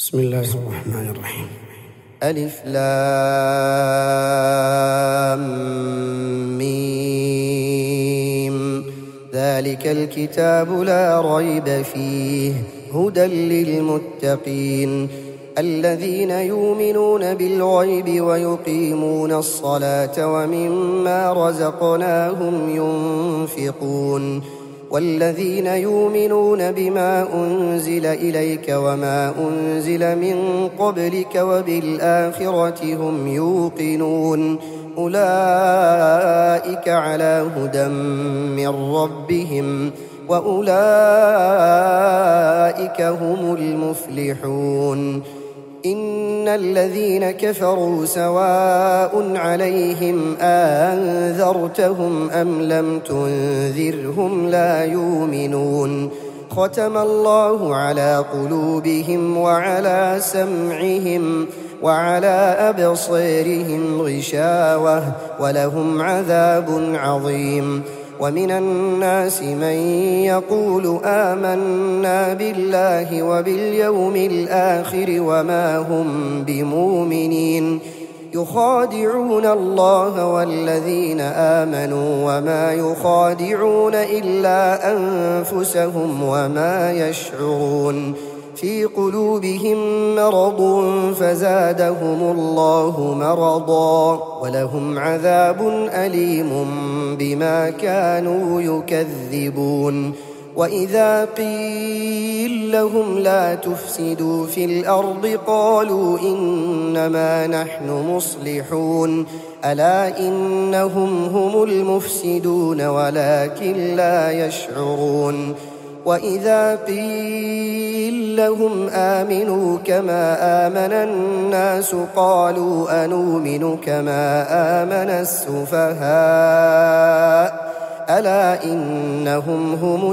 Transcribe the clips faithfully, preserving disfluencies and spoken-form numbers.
بسم الله الرحمن الرحيم. ألف لام ميم ذلك الكتاب لا ريب فيه هدى للمتقين الذين يؤمنون بالغيب ويقيمون الصلاة ومما رزقناهم ينفقون والذين يؤمنون بما أنزل إليك وما أنزل من قبلك وبالآخرة هم يوقنون أولئك على هدى من ربهم وأولئك هم المفلحون إن الذين كفروا سواء عليهم أنذرتهم أم لم تنذرهم لا يؤمنون ختم الله على قلوبهم وعلى سمعهم وعلى أبصارهم غشاوة ولهم عذاب عظيم ومن الناس من يقول آمنا بالله وباليوم الآخر وما هم بمؤمنين يخادعون الله والذين آمنوا وما يخادعون إلا أنفسهم وما يشعرون في قلوبهم مرض فزادهم الله مرضا ولهم عذاب أليم بما كانوا يكذبون وإذا قيل لهم لا تفسدوا في الأرض قالوا إنما نحن مصلحون ألا إنهم هم المفسدون ولكن لا يشعرون وإذا قيل لهم آمنوا كما آمن الناس قالوا أنؤمن كما آمن السفهاء ألا إنهم هم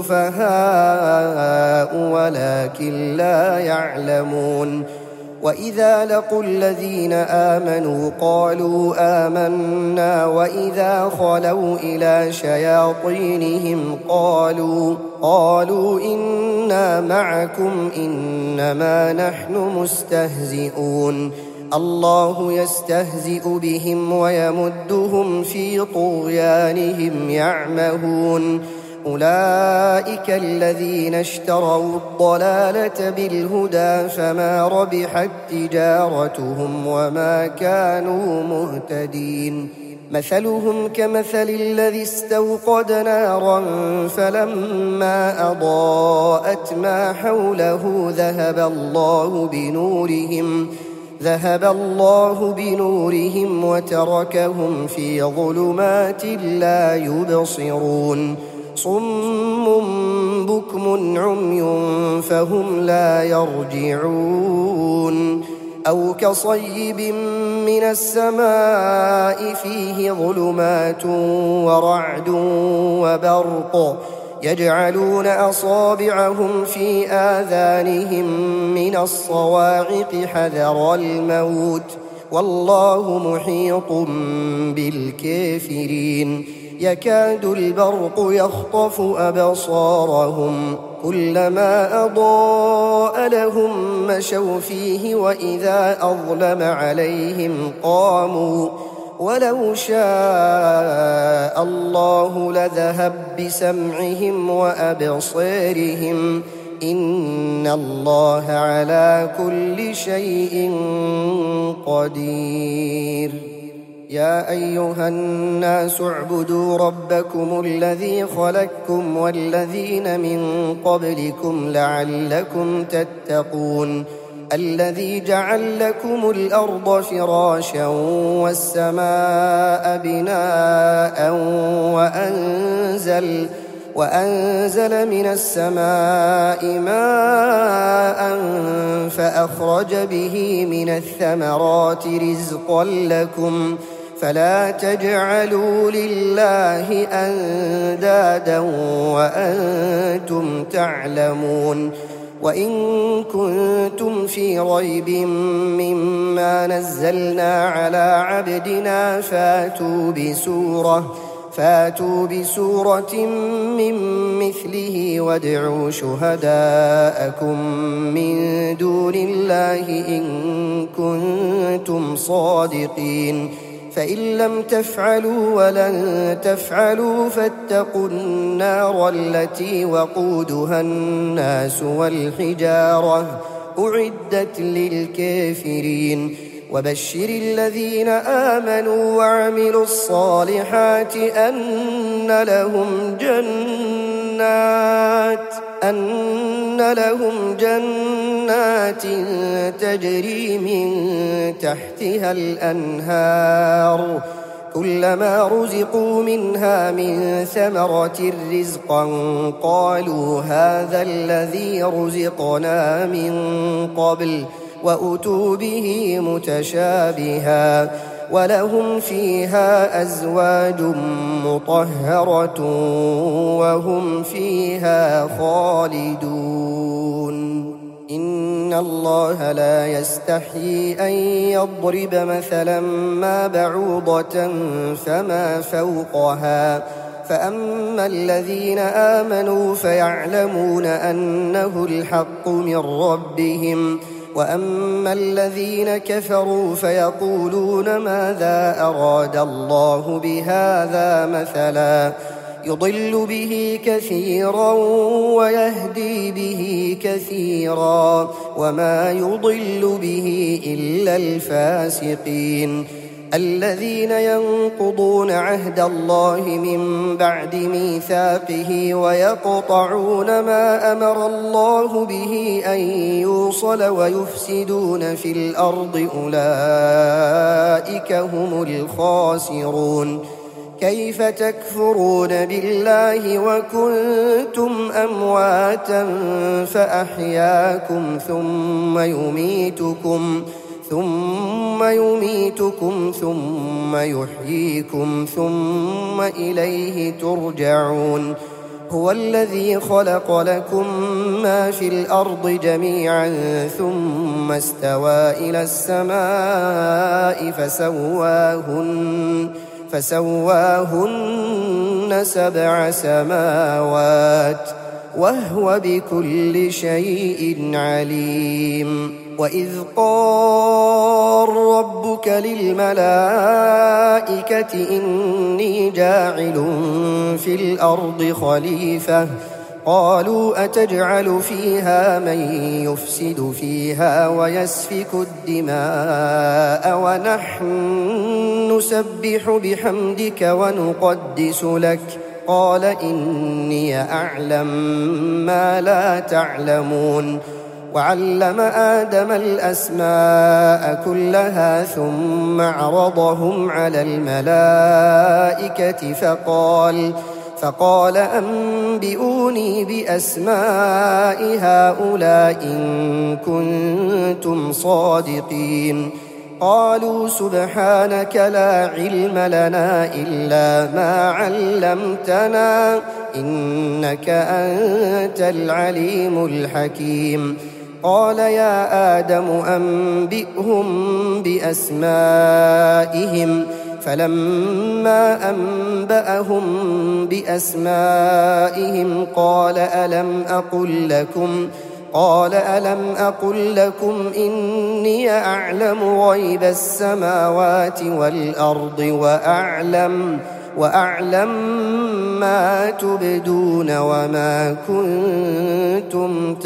السفهاء ولكن لا يعلمون وإذا لقوا الذين آمنوا قالوا آمنا وإذا خلوا إلى شياطينهم قالوا قالوا إنا معكم إنما نحن مستهزئون الله يستهزئ بهم ويمدهم في طغيانهم يعمهون أولئك الذين اشتروا الضلالة بالهدى فما ربحت تجارتهم وما كانوا مهتدين مثلهم كمثل الذي استوقد نارا فلما أضاءت ما حوله ذهب الله بنورهم ذهب الله بنورهم وتركهم في ظلمات لا يبصرون صم بكم عمي فهم لا يرجعون أو كصيب من السماء فيه ظلمات ورعد وبرق يجعلون أصابعهم في آذانهم من الصواعق حذر الموت والله محيط بالكافرين يكاد البرق يخطف أبصارهم كلما أضاء لهم مشوا فيه وإذا أظلم عليهم قاموا ولو شاء الله لذهب بسمعهم وأبصارهم إن الله على كل شيء قدير يا أيها الناس اعبدوا ربكم الذي خلقكم والذين من قبلكم لعلكم تتقون الذي جعل لكم الأرض فراشا والسماء بناء وأنزل وأنزل من السماء ماء فأخرج به من الثمرات رزقا لكم فلا تجعلوا لله أندادا وأنتم تعلمون وإن كنتم في ريب مما نزلنا على عبدنا فاتوا بسورة فاتوا بسورة من مثله وادعوا شهداءكم من دون الله إن كنتم صادقين فإن لم تفعلوا ولن تفعلوا فاتقوا النار التي وقودها الناس والحجارة أعدت للكافرين وبشر الذين آمنوا وعملوا الصالحات أن لهم جنات أن لهم جنات تجري من تحتها الأنهار كلما رزقوا منها من ثمرة رزقا قالوا هذا الذي رزقنا من قبل وأتوا به متشابها ولهم فيها أزواج مطهرة وهم فيها خالدون إن الله لا يستحيي أن يضرب مثلا ما بعوضة فما فوقها فأما الذين آمنوا فيعلمون أنه الحق من ربهم وأما الذين كفروا فيقولون ماذا أراد الله بهذا مثلا يضل به كثيرا ويهدي به كثيرا وما يضل به إلا الفاسقين الذين ينقضون عهد الله من بعد ميثاقه ويقطعون ما أمر الله به أن يوصل ويفسدون في الأرض أولئك هم الخاسرون كيف تكفرون بالله وكنتم أمواتا فأحياكم ثم يميتكم ثم يميتكم ثم يحييكم ثم إليه ترجعون هو الذي خلق لكم ما في الأرض جميعا ثم استوى إلى السماء فسواهن فسواهن سبع سماوات وهو بكل شيء عليم وإذ قال ربك للملائكة إني جاعل في الأرض خليفة قالوا أتجعل فيها من يفسد فيها ويسفك الدماء ونحن نسبح بحمدك ونقدس لك قال إني أعلم ما لا تعلمون وعلم آدم الأسماء كلها ثم عرضهم على الملائكة فقال فقال أنبئوني بأسماء هؤلاء إن كنتم صادقين قالوا سبحانك لا علم لنا إلا ما علمتنا إنك أنت العليم الحكيم قال يا آدم أنبئهم بأسمائهم فلما أنبأهم بأسمائهم قال ألم أقل لكم قال ألم أقل لكم إني أعلم غيب السماوات والأرض وأعلم وأعلم ما تبدون وما كنتم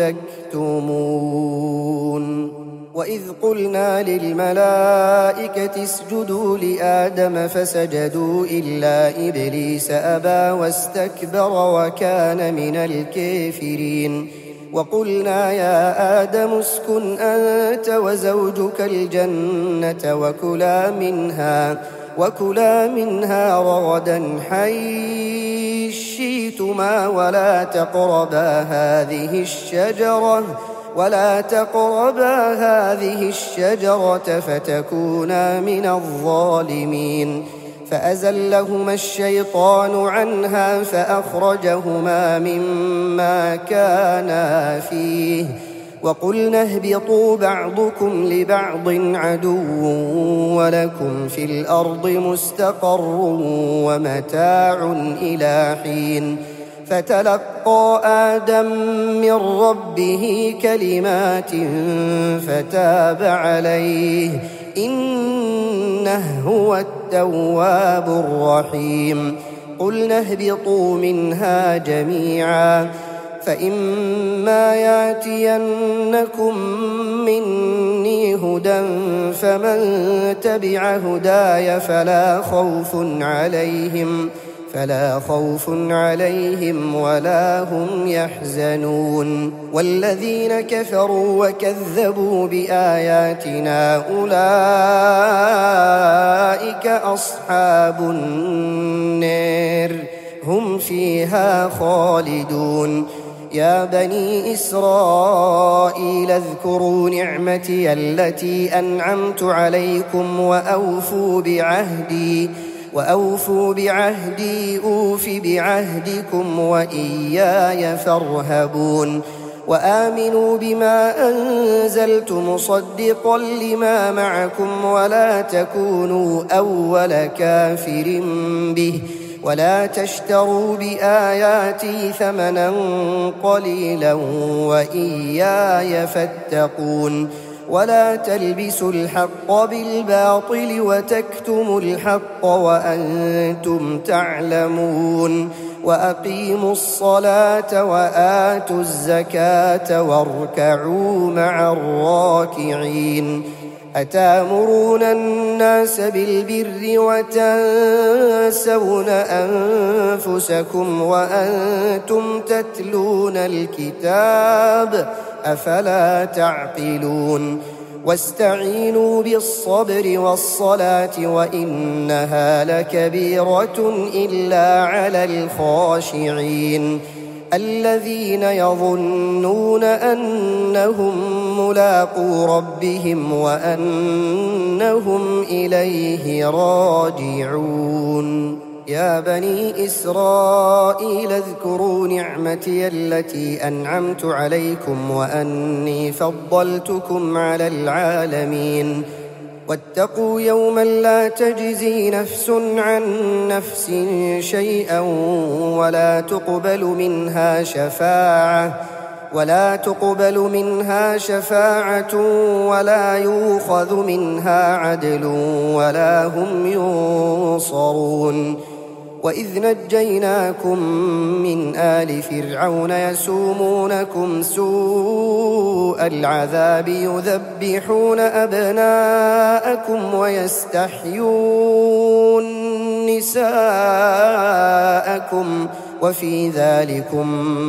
تكتمون وإذ قلنا للملائكة اسجدوا لآدم فسجدوا إلا إبليس أبى واستكبر وكان من الكافرين وقلنا يا آدم اسكن أنت وزوجك الجنة وكلا منها وكلا منها رغدا حيث شئتما ولا تقربا هذه الشجرة ولا تقربا هذه الشجرة فتكونا من الظالمين فأزلهما الشيطان عنها فأخرجهما مما كانا فيه وقلنا اهبطوا بعضكم لبعض عدو ولكم في الأرض مستقر ومتاع إلى حين فتلقى آدم من ربه كلمات فتاب عليه إنه هو التواب الرحيم قلنا اهبطوا منها جميعا فإما يأتينكم مني هدى فمن تبع هداي فلا خوف عليهم فلا خوف عليهم ولا هم يحزنون والذين كفروا وكذبوا بآياتنا أولئك أصحاب النار هم فيها خالدون يا بني إسرائيل اذكروا نعمتي التي أنعمت عليكم وأوفوا بعهدي وأوفوا بعهدي أوف بعهدكم وإياي فارهبون وآمنوا بما أنزلت مصدقا لما معكم ولا تكونوا أول كافر به ولا تشتروا بآياتي ثمنا قليلا وإياي فاتقون ولا تلبسوا الحق بالباطل وتكتموا الحق وأنتم تعلمون وأقيموا الصلاة وآتوا الزكاة واركعوا مع الراكعين أتامرون الناس بالبر وتنسون أنفسكم وأنتم تتلون الكتاب أفلا تعقلون واستعينوا بالصبر والصلاة وإنها لكبيرة إلا على الخاشعين الذين يظنون أنهم ملاقو ربهم وأنهم إليه راجعون يا بني إسرائيل اذكروا نعمتي التي أنعمت عليكم وأني فضلتكم على العالمين واتقوا يوما لا تجزي نفس عن نفس شيئا ولا تقبل منها شفاعة ولا تقبل منها شفاعة ولا يؤخذ منها عدل ولا هم ينصرون وإذ نجيناكم من آل فرعون يسومونكم سوء العذاب يذبحون أبناءكم ويستحيون نساءكم وفي ذلكم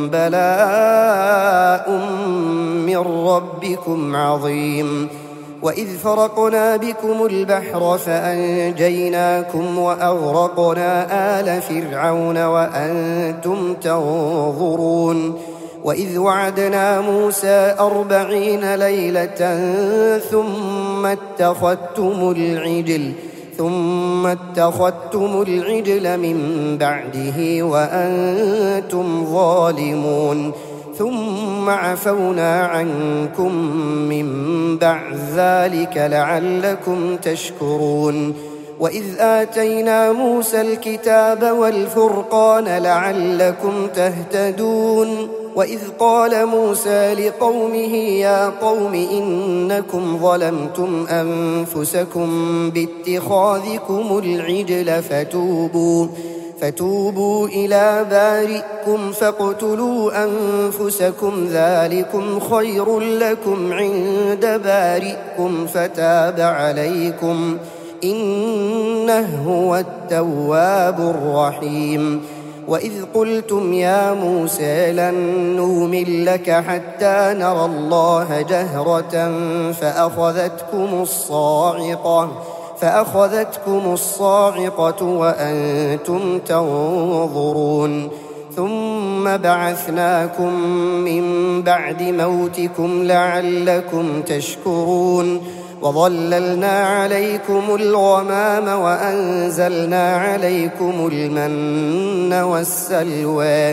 بلاء من ربكم عظيم وإذ فرقنا بكم البحر فأنجيناكم وأغرقنا آل فرعون وأنتم تنظرون وإذ وعدنا موسى أربعين ليلة ثم اتخذتم العجل ثم اتخذتم العجل من بعده وأنتم ظالمون ثم عفونا عنكم من بعد ذلك لعلكم تشكرون وإذ آتينا موسى الكتاب والفرقان لعلكم تهتدون وإذ قال موسى لقومه يا قوم إنكم ظلمتم أنفسكم باتخاذكم العجل فتوبوا فتوبوا إلى بارئكم فاقتلوا أنفسكم ذلكم خير لكم عند بارئكم فتاب عليكم إنه هو التواب الرحيم وإذ قلتم يا موسى لن نؤمن لك حتى نرى الله جهرة فأخذتكم الصاعقة فأخذتكم الصاعقة وأنتم تنظرون ثم بعثناكم من بعد موتكم لعلكم تشكرون وظللنا عليكم الغمام وأنزلنا عليكم المن والسلوى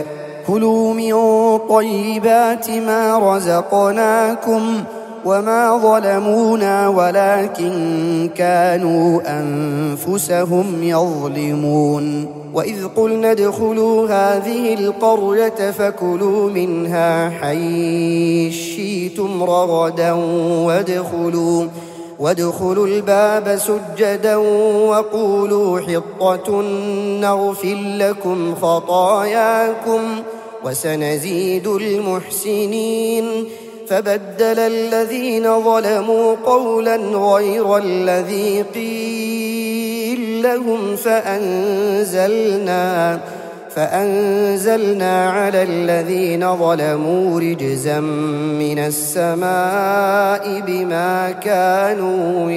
كلوا من طيبات ما رزقناكم وما ظلمونا ولكن كانوا أنفسهم يظلمون وإذ قلنا ادخلوا هذه القرية فكلوا منها حيث شئتم رغدا وادخلوا وادخلوا الباب سجدا وقولوا حطة نغفر لكم خطاياكم وسنزيد المحسنين فبدل الذين ظلموا قولا غير الذي قيل لهم فأنزلنا فأنزلنا على الذين ظلموا رجزا من السماء بما كانوا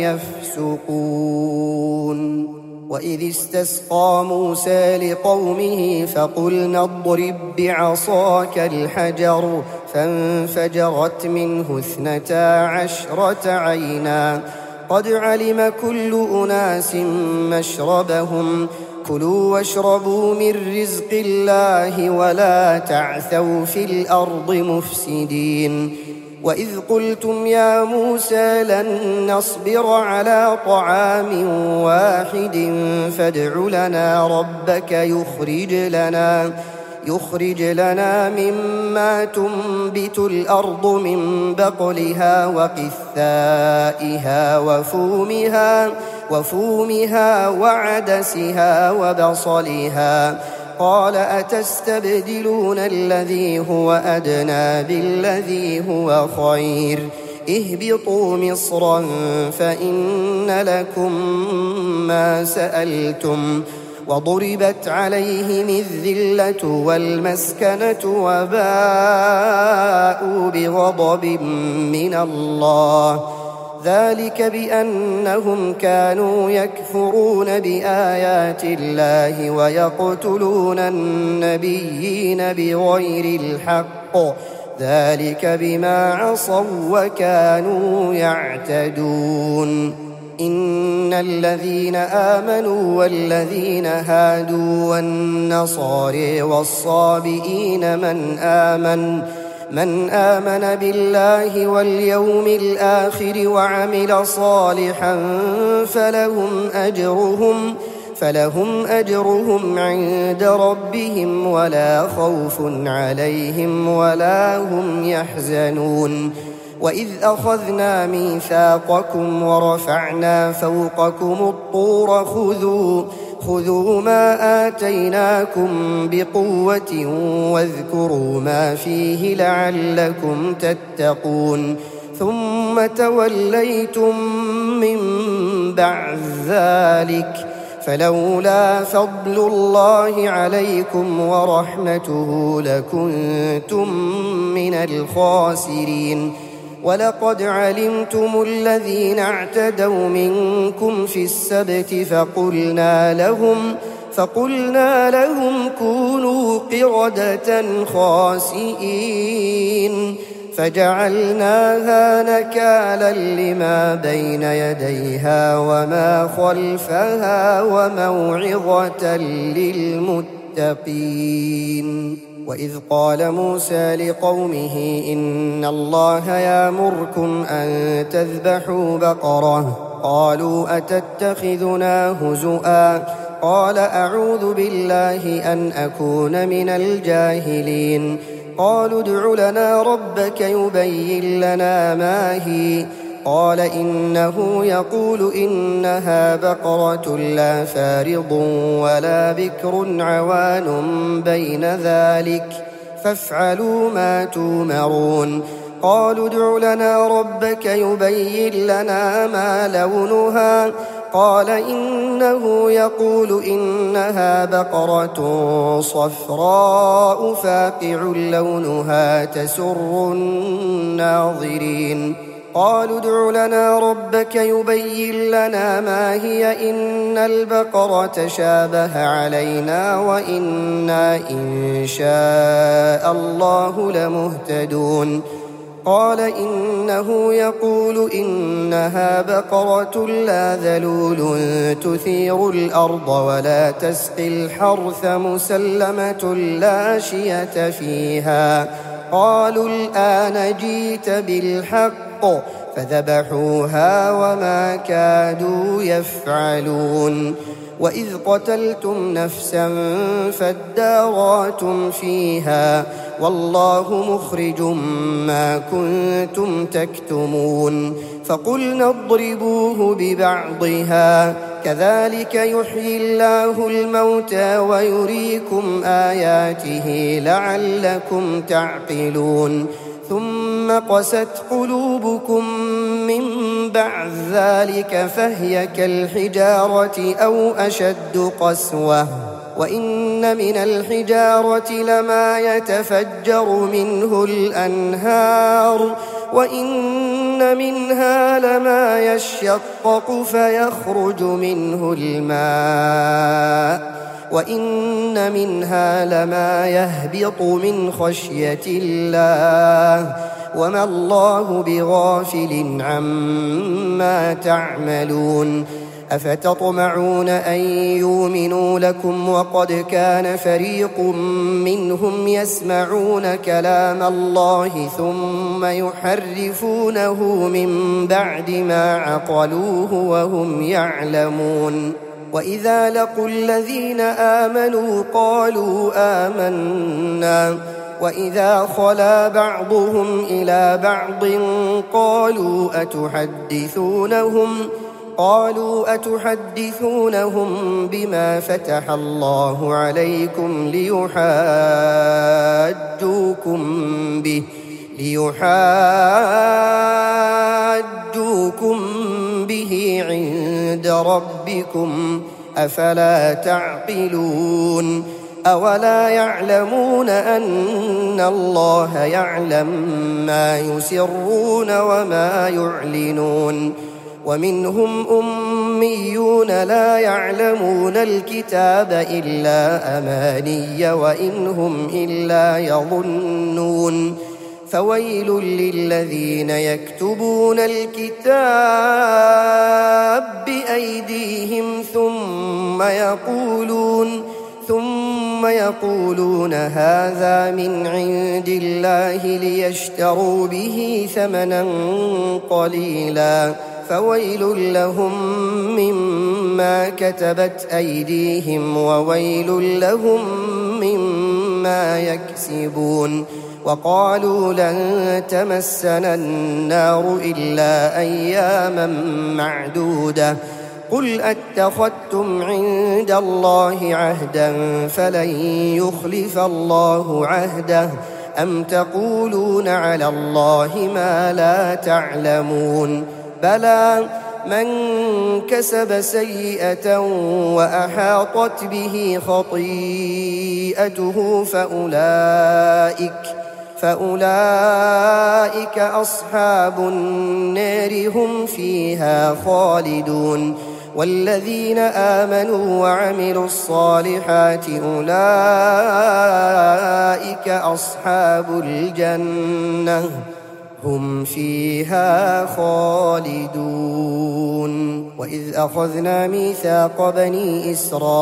يفسقون وإذ استسقى موسى لقومه فقلنا اضرب بعصاك الحجر فانفجرت منه اثنتا عشرة عينا قد علم كل أناس مشربهم كلوا واشربوا من رزق الله ولا تعثوا في الأرض مفسدين وإذ قلتم يا موسى لن نصبر على طعام واحد فادع لنا ربك يخرج لنا يخرج لنا مما تنبت الأرض من بقلها وقثائها وفومها وفومها وعدسها وبصلها قال أتستبدلون الذي هو أدنى بالذي هو خير اهبطوا مصرا فإن لكم ما سألتم وضربت عليهم الذلة والمسكنة وباءوا بغضب من الله ذلك بأنهم كانوا يكفرون بآيات الله ويقتلون النبيين بغير الحق ذلك بما عصوا وكانوا يعتدون إن الذين آمنوا والذين هادوا والنصارى والصابئين من آمن من آمن بالله واليوم الآخر وعمل صالحا فلهم أجرهم فلهم أجرهم عند ربهم ولا خوف عليهم ولا هم يحزنون وإذ أخذنا ميثاقكم ورفعنا فوقكم الطور خذوا خذوا ما آتيناكم بقوة واذكروا ما فيه لعلكم تتقون ثم توليتم من بعد ذلك فلولا فضل الله عليكم ورحمته لكنتم من الخاسرين ولقد علمتم الذين اعتدوا منكم في السبت فقلنا لهم فقلنا لهم كونوا قردة خاسئين فجعلناها نكالا لما بين يديها وما خلفها وموعظة للمتقين وإذ قال موسى لقومه إن الله يأمركم أن تذبحوا بقرة قالوا أتتخذنا هزؤا قال أعوذ بالله أن أكون من الجاهلين قالوا ادع لنا ربك يبين لنا ما هي قال إنه يقول إنها بقرة لا فارض ولا بكر عوان بين ذلك فافعلوا ما تومرون قالوا ادع لنا ربك يبين لنا ما لونها قال إنه يقول إنها بقرة صفراء فاقع لونها تسر الناظرين قالوا ادع لنا ربك يبين لنا ما هي إن البقرة شابه علينا وإنا إن شاء الله لمهتدون قال إنه يقول إنها بقرة لا ذلول تثير الأرض ولا تسقي الحرث مسلمة لا شية فيها. قالوا الآن جئت بالحق فذبحوها وما كادوا يفعلون. وإذ قتلتم نفسا فادارأتم فيها والله مخرج ما كنتم تكتمون. فقلنا اضربوه ببعضها كذلك يحيي الله الموتى ويريكم آياته لعلكم تعقلون. ثم قست قلوبكم من بعد ذلك فهي كالحجارة أو أشد قسوة. وإن من الحجارة لما يتفجر منه الأنهار وإن منها لما يشقق فيخرج منه الماء وإن منها لما يهبط من خشية الله وما الله بغافل عما تعملون. أفتطمعون أن يؤمنوا لكم وقد كان فريق منهم يسمعون كلام الله ثم يحرفونه من بعد ما عقلوه وهم يعلمون. وإذا لقوا الذين آمنوا قالوا آمنا وإذا خلا بعضهم إلى بعض قالوا أتحدثونهم قالوا أتحدثونهم بما فتح الله عليكم ليحاجوكم به ليحاجوكم به عند ربكم أفلا تعقلون. أولا يعلمون أن الله يعلم ما يسرون وما يعلنون. ومنهم أميون لا يعلمون الكتاب إلا أماني وإن هم إلا يظنون. فويل للذين يكتبون الكتاب بأيديهم ثم يقولون ثم يقولون هذا من عند الله ليشتروا به ثمنا قليلا فويل لهم مما كتبت أيديهم وويل لهم مما يكسبون. وقالوا لن تمسنا النار إلا أياما معدودة قل أتخذتم عند الله عهدا فلن يخلف الله عهده أم تقولون على الله ما لا تعلمون. بلى من كسب سيئة وأحاطت به خطيئته فأولئك فأولئك أصحاب النار هم فيها خالدون. والذين آمنوا وعملوا الصالحات أولئك أصحاب الجنة هم فيها خالدون. وإذ أخذنا ميثاق بني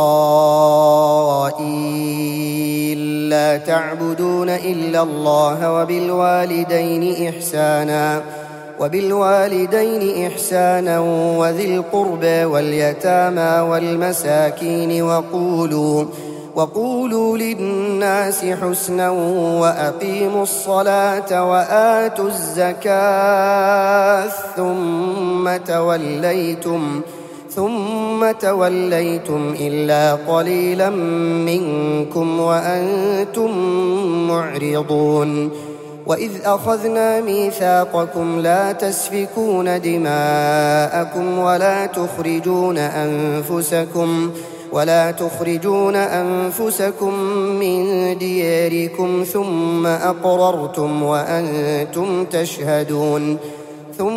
إسرائيل لا تعبدون إلا الله وبالوالدين إحسانا وبالوالدين إحسانا وذي القربى واليتامى والمساكين وقولوا وقولوا للناس حسنا وأقيموا الصلاة وآتوا الزكاة ثم توليتم ثم توليتم إلا قليلا منكم وأنتم معرضون. وإذ أخذنا ميثاقكم لا تسفكون دماءكم ولا تخرجون أنفسكم ولا تخرجون أنفسكم من دياركم ثم أقررتم وأنتم تشهدون ثم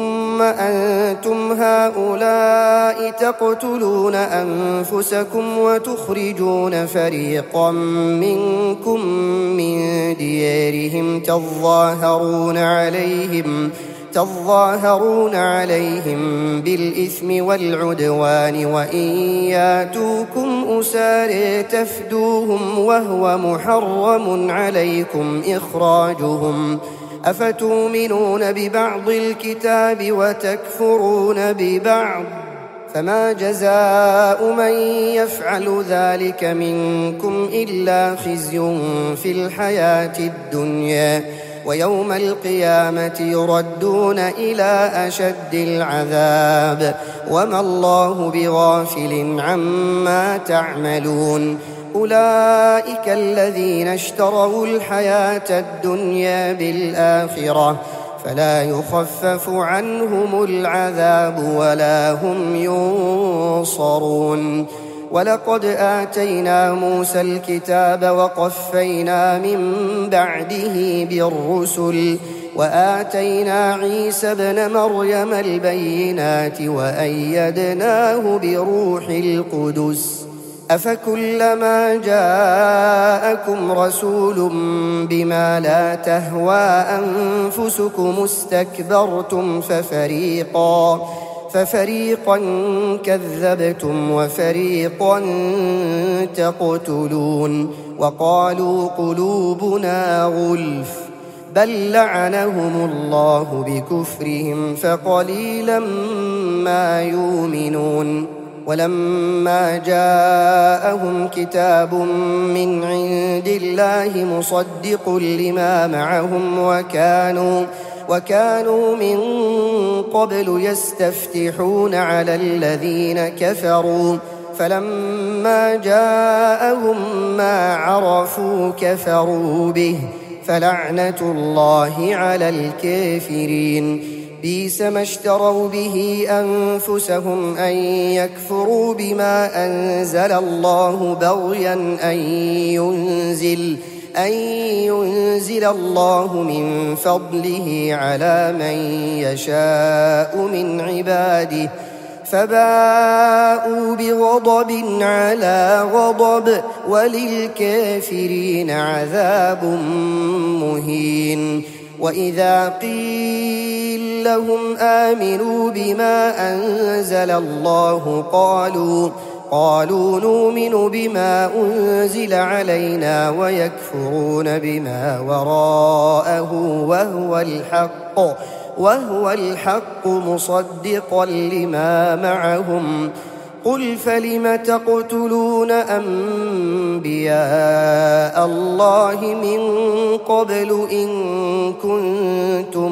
أنتم هؤلاء تقتلون أنفسكم وتخرجون فريقا منكم من ديارهم تظاهرون عليهم تظاهرون عليهم بالإثم والعدوان وإن ياتوكم أسارى تفدوهم وهو محرم عليكم إخراجهم أفتؤمنون ببعض الكتاب وتكفرون ببعض فما جزاء من يفعل ذلك منكم إلا خزي في الحياة الدنيا ويوم القيامة يردون إلى أشد العذاب وما الله بغافل عما تعملون أولئك الذين اشتروا الحياة الدنيا بالآخرة فلا يخفف عنهم العذاب ولا هم ينصرون ولقد آتينا موسى الكتاب وقفينا من بعده بالرسل وآتينا عيسى ابن مريم البينات وأيدناه بروح القدس أفكلما جاءكم رسول بما لا تهوى أنفسكم استكبرتم ففريقا ففريقا كذبتم وفريقا تقتلون وقالوا قلوبنا غلف بل لعنهم الله بكفرهم فقليلا ما يؤمنون ولما جاءهم كتاب من عند الله مصدق لما معهم وكانوا وكانوا من قبل يستفتحون على الذين كفروا فلما جاءهم ما عرفوا كفروا به فلعنة الله على الكافرين بئس ما اشتروا به أنفسهم أن يكفروا بما أنزل الله بغيا أن ينزل أن ينزل الله من فضله على من يشاء من عباده فباءوا بغضب على غضب وللكافرين عذاب مهين وإذا قيل لهم آمنوا بما أنزل الله قالوا قالوا نؤمن بما أنزل علينا ويكفرون بما وراءه وهو الحق وهو الحق مصدقا لما معهم قل فلم تقتلون أنبياء الله من قبل إن كنتم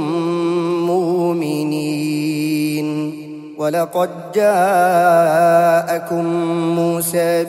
مؤمنين ولقد جاءكم موسى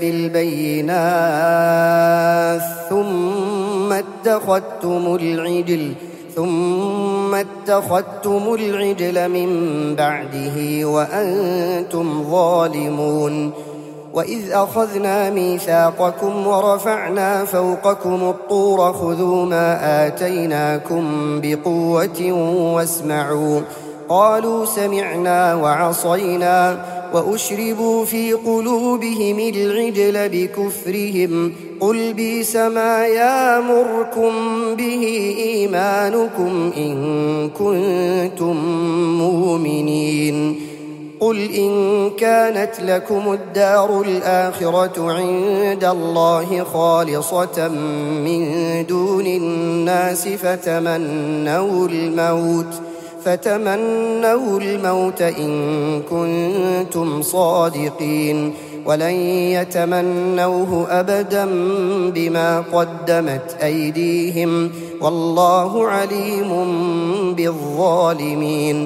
بالبينات ثم اتخذتم العجل ثم اتخذتم العجل من بعده وأنتم ظالمون وإذ أخذنا ميثاقكم ورفعنا فوقكم الطور خذوا ما آتيناكم بقوة واسمعوا قالوا سمعنا وعصينا وأشربوا في قلوبهم العجل بكفرهم قل بئس ما يأمركم به إيمانكم إن كنتم مؤمنين قل إن كانت لكم الدار الآخرة عند الله خالصة من دون الناس فتمنوا الموت فتمنوا الموت إن كنتم صادقين ولن يتمنوه أبدا بما قدمت أيديهم والله عليم بالظالمين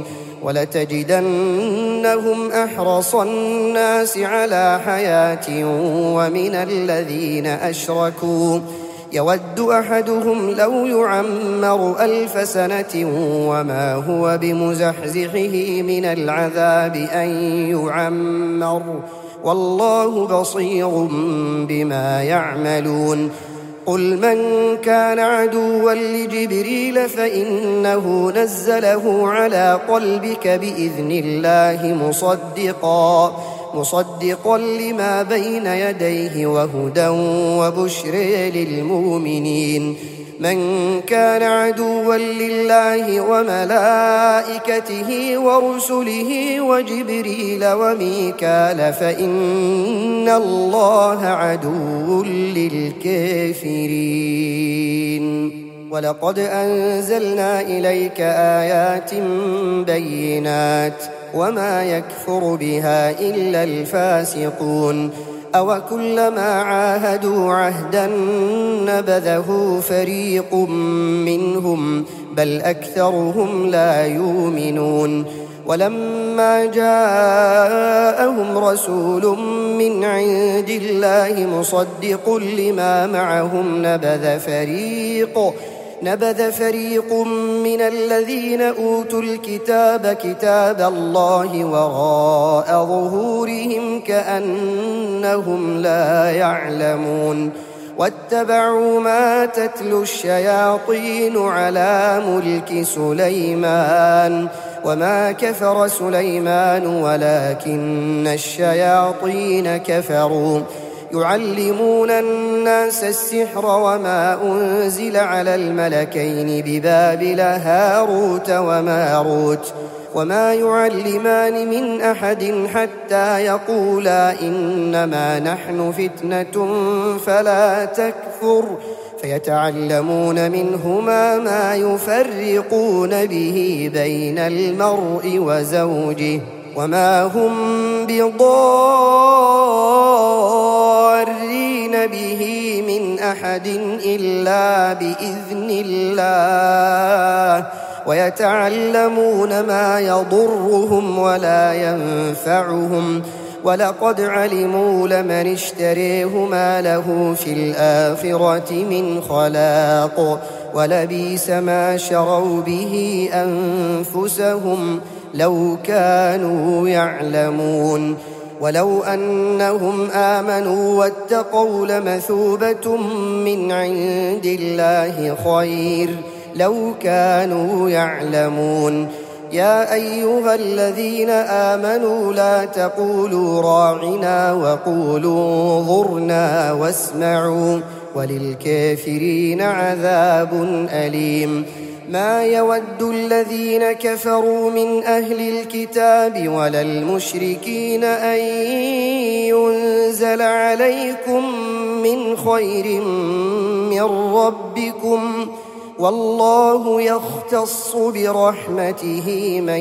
ولتجدنهم أحرص الناس على حياة ومن الذين أشركوا يود أحدهم لو يعمر ألف سنة وما هو بمزحزحه من العذاب أن يعمر والله بصير بما يعملون قل من كان عدوا لجبريل فإنه نزله على قلبك بإذن الله مصدقا مصدقا لما بين يديه وهدى وبشرى للمؤمنين من كان عدوا لله وملائكته ورسله وجبريل وميكال فإن الله عدو للكافرين ولقد أنزلنا إليك آيات بينات وما يكفر بها إلا الفاسقون أوكلما عاهدوا عهدا نبذه فريق منهم بل أكثرهم لا يؤمنون ولما جاءهم رسول من عند الله مصدق لما معهم نبذ فريق نبذ فريق من الذين أوتوا الكتاب كتاب الله وراء ظهورهم كأنهم لا يعلمون واتبعوا ما تتلو الشياطين على ملك سليمان وما كفر سليمان ولكن الشياطين كفروا يعلمون الناس السحر وما أنزل على الملكين ببابل هاروت وماروت وما يعلمان من أحد حتى يقولا إنما نحن فتنة فلا تكفر فيتعلمون منهما ما يفرقون به بين المرء وزوجه وما هم بضارين به من أحد إلا بإذن الله ويتعلمون ما يضرهم ولا ينفعهم ولقد علموا لمن اشتريه ما له في الآخرة من خلاق ولبئس ما شروا به أنفسهم لو كانوا يعلمون ولو أنهم آمنوا واتقوا لمثوبة من عند الله خير لو كانوا يعلمون يا أيها الذين آمنوا لا تقولوا راعنا وقولوا انظرنا واسمعوا وللكافرين عذاب أليم ما يود الذين كفروا من أهل الكتاب ولا المشركين أن ينزل عليكم من خير من ربكم والله يختص برحمته من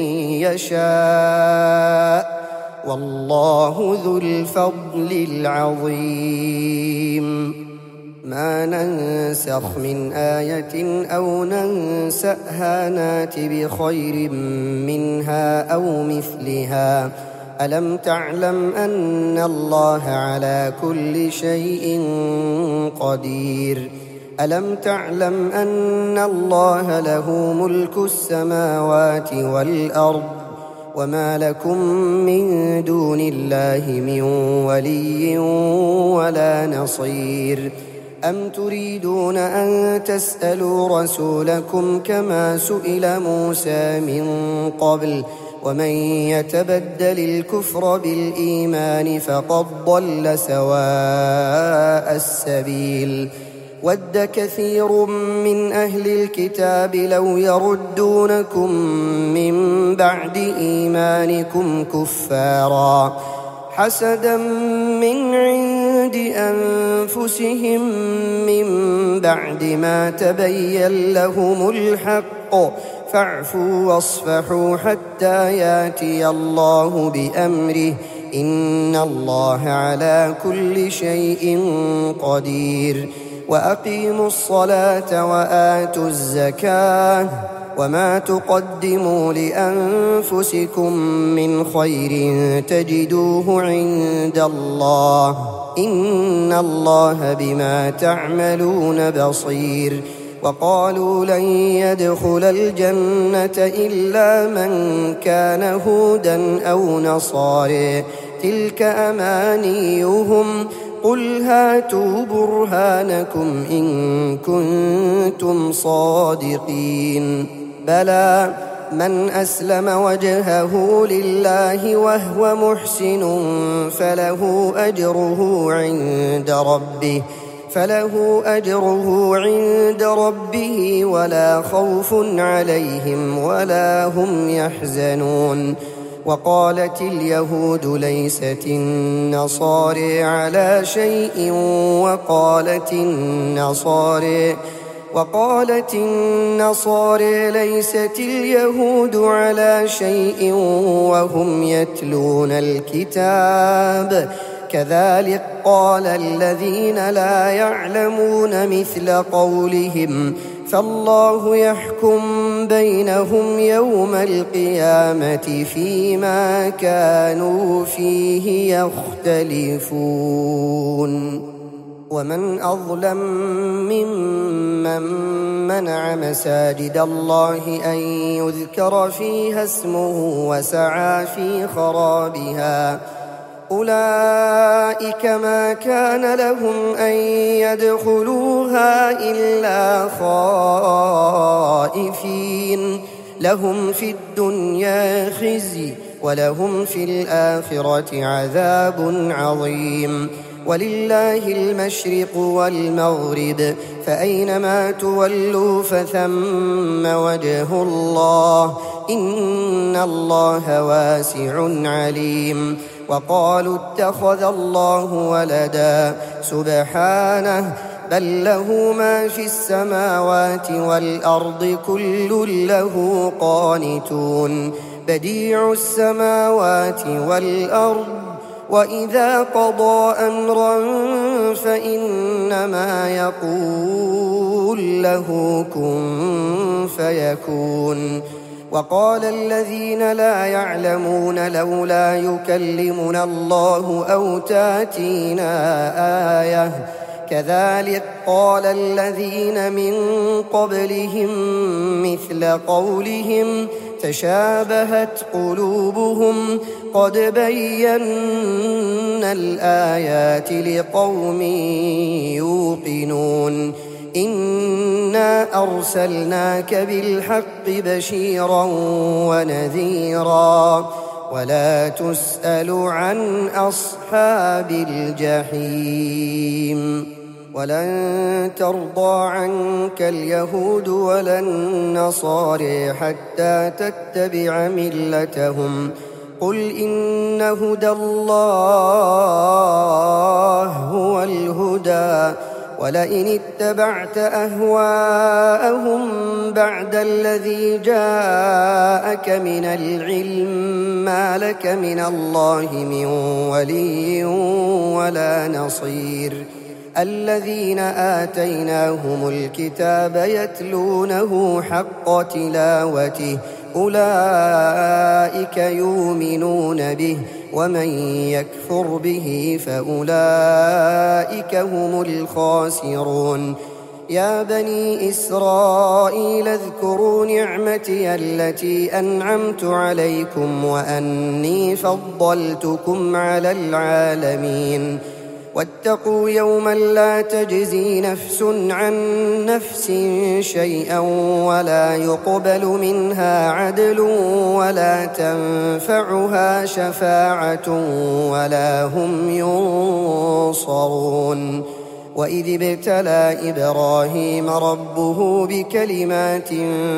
يشاء والله ذو الفضل العظيم ما ننسخ من آية أو ننسأها نات بخير منها أو مثلها ألم تعلم أن الله على كل شيء قدير ألم تعلم أن الله له ملك السماوات والأرض وما لكم من دون الله من ولي ولا نصير أم تريدون أن تسألوا رسولكم كما سئل موسى من قبل ومن يتبدل الكفر بالإيمان فقد ضل سواء السبيل ود كثير من أهل الكتاب لو يردونكم من بعد إيمانكم كفارا حسدا من عند أنفسهم من بعد ما تبين لهم الحق فاعفوا واصفحوا حتى ياتي الله بأمره إن الله على كل شيء قدير وأقيموا الصلاة وآتوا الزكاة وما تقدموا لأنفسكم من خير تجدوه عند الله إن الله بما تعملون بصير وقالوا لن يدخل الجنة إلا من كان هودا أو نصارى تلك أمانيهم قل هاتوا برهانكم إن كنتم صادقين بلى من أسلم وجهه لله وهو محسن فله أجره عند ربه فله أجره عند ربه ولا خوف عليهم ولا هم يحزنون وقالت اليهود ليست النصارى على شيء وقالت النصارى وقالت النصارى ليست اليهود على شيء وهم يتلون الكتاب كذلك قال الذين لا يعلمون مثل قولهم فالله يحكم بينهم يوم القيامة فيما كانوا فيه يختلفون ومن أظلم ممن منع مساجد الله أن يذكر فيها اسمه وسعى في خرابها أولئك ما كان لهم أن يدخلوها إلا خائفين لهم في الدنيا خزي ولهم في الآخرة عذاب عظيم ولله المشرق والمغرب فأينما تولوا فثم وجه الله إن الله واسع عليم وقالوا اتخذ الله ولدا سبحانه بل له ما في السماوات والأرض كل له قانتون بديع السماوات والأرض وإذا قضى أمرا فإنما يقول له كن فيكون وقال الذين لا يعلمون لولا يكلمنا الله أو تاتينا آية كذلك قال الذين من قبلهم مثل قولهم تشابهت قلوبهم قد بينا الآيات لقوم يوقنون إنا أرسلناك بالحق بشيرا ونذيرا ولا تسأل عن أصحاب الجحيم ولن ترضى عنك اليهود ولا النصارى حتى تتبع ملتهم قل إن هدى الله هو الهدى ولئن اتبعت أهواءهم بعد الذي جاءك من العلم ما لك من الله من ولي ولا نصير الذين آتيناهم الكتاب يتلونه حق تلاوته أولئك يؤمنون به ومن يكفر به فأولئك هم الخاسرون يا بني إسرائيل اذكروا نعمتي التي أنعمت عليكم وأني فضلتكم على العالمين واتقوا يوما لا تجزي نفس عن نفس شيئا ولا يقبل منها عدل ولا تنفعها شفاعة ولا هم ينصرون وإذ ابتلى إبراهيم ربه بكلمات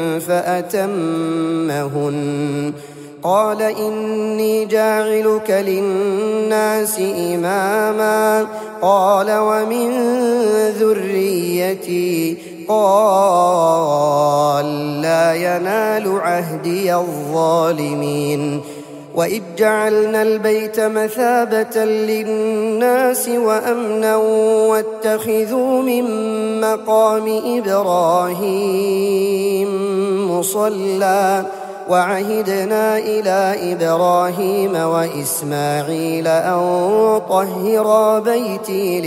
فأتمهن قال إني جاعلك للناس إماما قال ومن ذريتي قال لا ينال عهدي الظالمين وإذ جعلنا البيت مثابة للناس وأمنا واتخذوا من مقام إبراهيم مصلى وعهدنا إلى إبراهيم وإسماعيل أن طهرا بيتي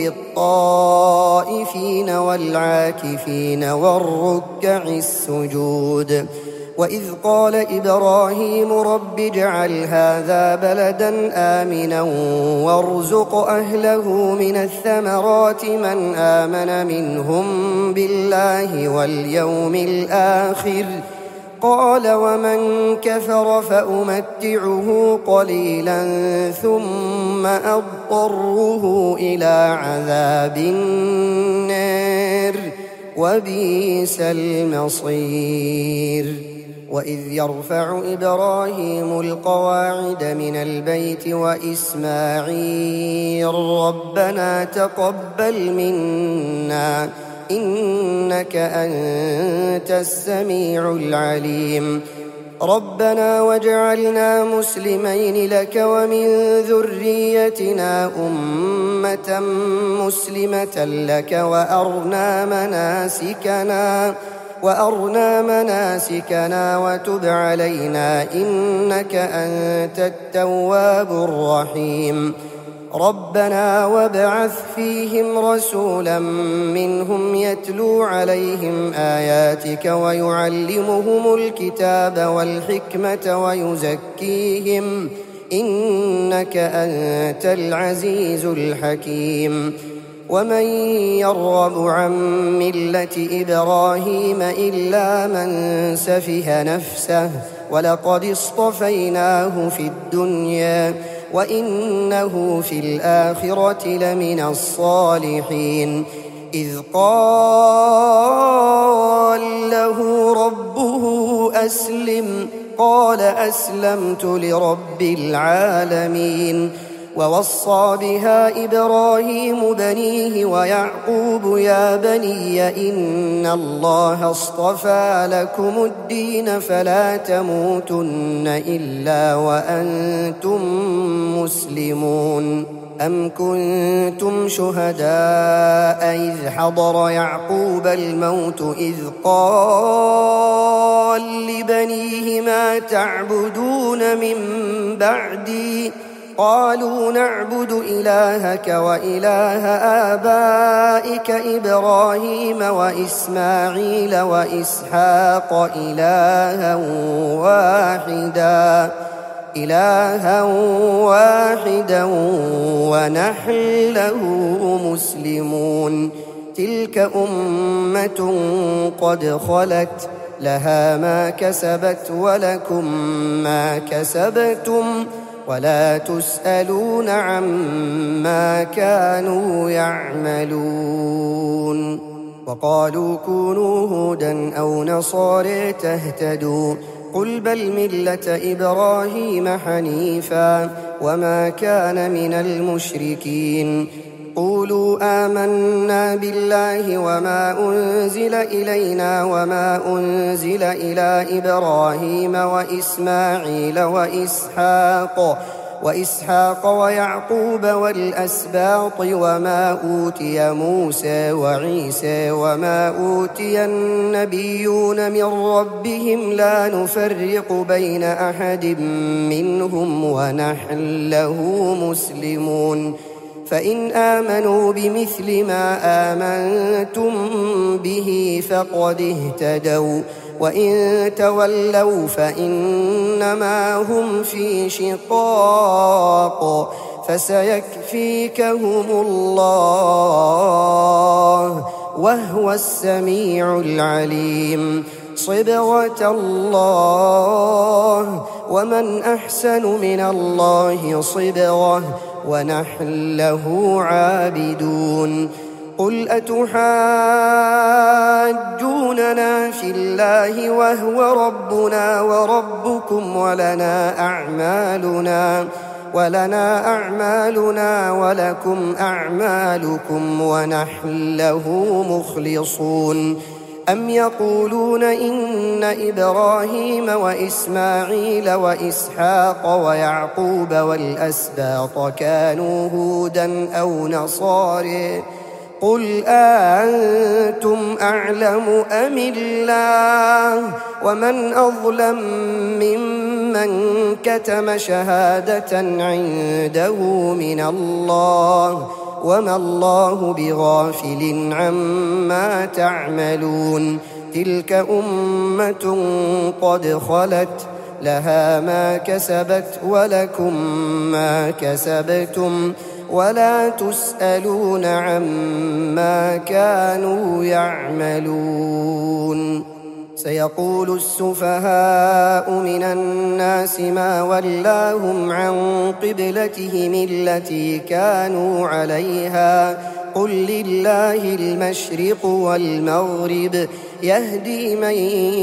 للطائفين والعاكفين والركع السجود وإذ قال إبراهيم رب اجعل هذا بلدا آمنا وارزق أهله من الثمرات من آمن منهم بالله واليوم الآخر قال ومن كفر فأمتعه قليلا ثم أضطره إلى عذاب النار وبئس المصير وإذ يرفع إبراهيم القواعد من البيت وإسماعيل ربنا تقبل منا إنك أنت السميع العليم ربنا واجعلنا مسلمين لك ومن ذريتنا أمة مسلمة لك وأرنا مناسكنا وأرنا مناسكنا وتب علينا إنك أنت التواب الرحيم ربنا وابعث فيهم رسولا منهم يتلو عليهم آياتك ويعلمهم الكتاب والحكمة ويزكيهم إنك أنت العزيز الحكيم ومن يرغب عن ملة إبراهيم إلا من سفه نفسه ولقد اصطفيناه في الدنيا وإنه في الآخرة لمن الصالحين إذ قال له ربه أسلم قال أسلمت لرب العالمين ووصى بها إبراهيم بنيه ويعقوب يا بني إن الله اصطفى لكم الدين فلا تموتن إلا وأنتم مسلمون أم كنتم شهداء إذ حضر يعقوب الموت إذ قال لبنيه ما تعبدون من بعدي قالوا نعبد إلهك وإله آبائك إبراهيم وإسماعيل وإسحاق إلها واحدا إلها واحدا ونحن له مسلمون تلك أمة قد خلت لها ما كسبت ولكم ما كسبتم ولا تسألون عما كانوا يعملون وقالوا كونوا هودا أو نصارى تهتدوا قل بل ملة إبراهيم حنيفا وما كان من المشركين قولوا آمنا بالله وما أنزل إلينا وما أنزل إلى إبراهيم وإسماعيل وإسحاق وإسحاق ويعقوب والأسباط وما أوتي موسى وعيسى وما أوتي النبيون من ربهم لا نفرق بين أحد منهم ونحن له مسلمون فإن آمنوا بمثل ما آمنتم به فقد اهتدوا وإن تولوا فإنما هم في شقاق فسيكفيكهم الله وهو السميع العليم صبغة الله ومن أحسن من الله صبغة ونحن له عابدون قل أتحاجوننا في الله وهو ربنا وربكم ولنا أعمالنا ولنا أعمالنا ولكم أعمالكم ونحن له مخلصون أم يقولون إن إبراهيم وإسماعيل وإسحاق ويعقوب والأسباط كانوا هودا أو نصارى قل أأنتم أعلم أم الله ومن أظلم ممن كتم شهادة عنده من الله وما الله بغافل عما تعملون تلك أمة قد خلت لها ما كسبت ولكم ما كسبتم ولا تسألون عما كانوا يعملون. سيقول السفهاء من الناس ما ولاهم عن قبلتهم التي كانوا عليها قل لله المشرق والمغرب يهدي من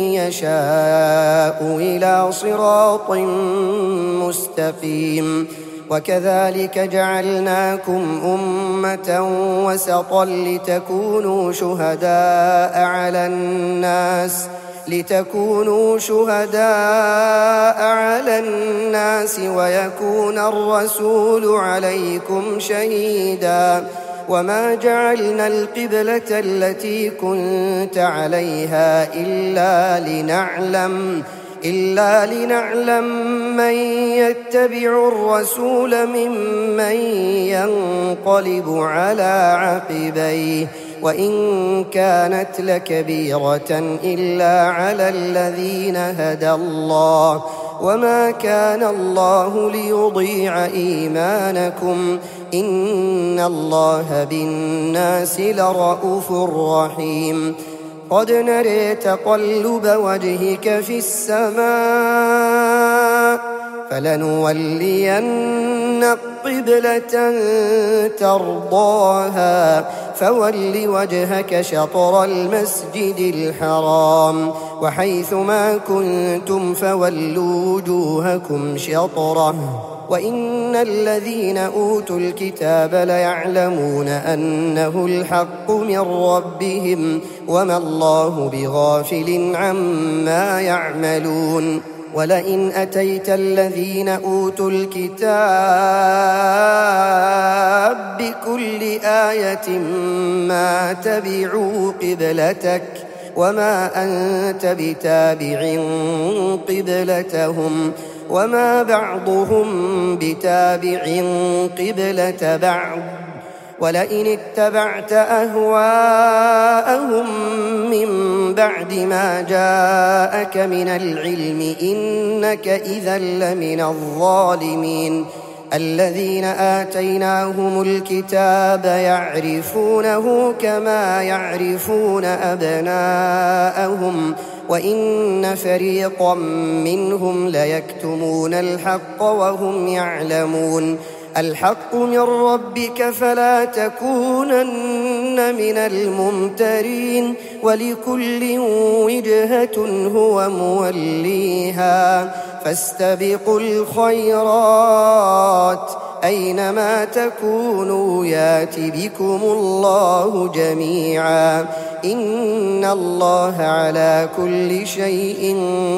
يشاء إلى صراط مستقيم. وكذلك جعلناكم أمة وسطا لتكونوا شهداء على الناس لتكونوا شهداء على الناس ويكون الرسول عليكم شهيدا. وما جعلنا القبلة التي كنت عليها إلا لنعلم إلا لنعلم من يتبع الرسول ممن ينقلب على عقبيه وإن كانت لكبيرة إلا على الذين هدى الله وما كان الله ليضيع إيمانكم إن الله بالناس لرءوف رحيم. قد نري تقلب وجهك في السماء فلنولينك قبلة ترضاها فول وجهك شطر المسجد الحرام وحيث ما كنتم فولوا وجوهكم شطره وإن الذين أوتوا الكتاب ليعلمون أنه الحق من ربهم وما الله بغافل عما يعملون. ولئن أتيت الذين أوتوا الكتاب بكل آية ما تبعوا قبلتك وما أنت بتابع قبلتهم وما بعضهم بتابع قبلة بعض ولئن اتبعت أهواءهم من بعد ما جاءك من العلم إنك إذا لمن الظالمين. الذين آتيناهم الكتاب يعرفونه كما يعرفون أبناءهم وإن فريقا منهم ليكتمون الحق وهم يعلمون. الحق من ربك فلا تكونن من الممترين ولكل وجهة هو موليها فاستبقوا الخيرات أينما تكونوا يات بكم الله جميعا إن الله على كل شيء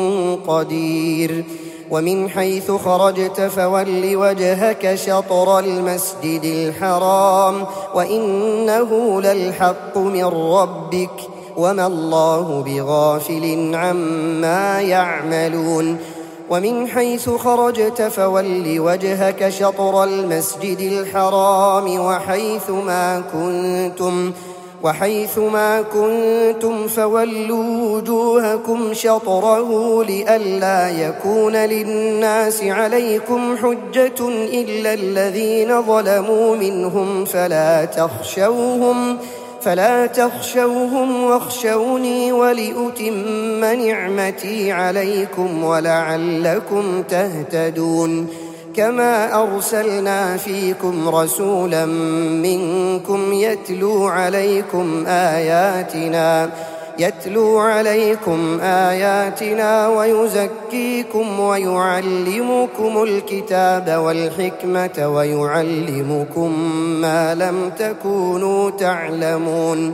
قدير. ومن حيث خرجت فول وجهك شطر المسجد الحرام وإنه للحق من ربك وما الله بغافل عما يعملون. ومن حيث خرجت فول وجهك شطر المسجد الحرام وحيث ما كنتم وحيث ما كنتم فولوا وجوهكم شطره لئلا يكون للناس عليكم حجة إلا الذين ظلموا منهم فلا تخشوهم فلا تخشوهم واخشوني ولأتم نعمتي عليكم ولعلكم تهتدون. كما أرسلنا فيكم رسولا منكم يتلو عليكم آياتنا يتلو عليكم آياتنا ويزكيكم ويعلمكم الكتاب والحكمة ويعلمكم ما لم تكونوا تعلمون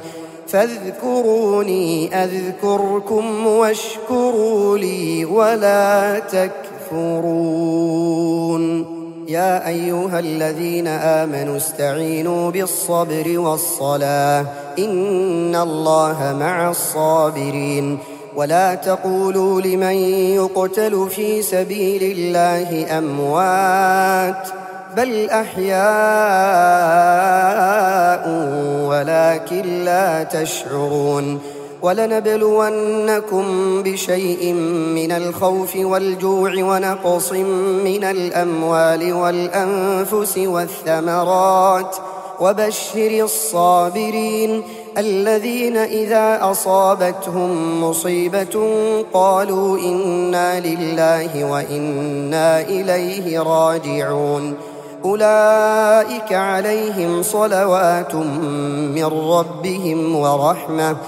فاذكروني أذكركم واشكروا لي ولا تكفرون. يا أيها الذين آمنوا استعينوا بالصبر والصلاة إن الله مع الصابرين. ولا تقولوا لمن يقتل في سبيل الله أموات بل أحياء ولكن لا تشعرون. ولنبلونكم بشيء من الخوف والجوع ونقص من الأموال والأنفس والثمرات وبشر الصابرين الذين إذا أصابتهم مصيبة قالوا إنا لله وإنا إليه راجعون أولئك عليهم صلوات من ربهم ورحمة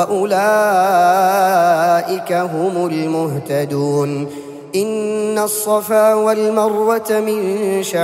وأولئك هم المهتدون إن الصفا والمروة من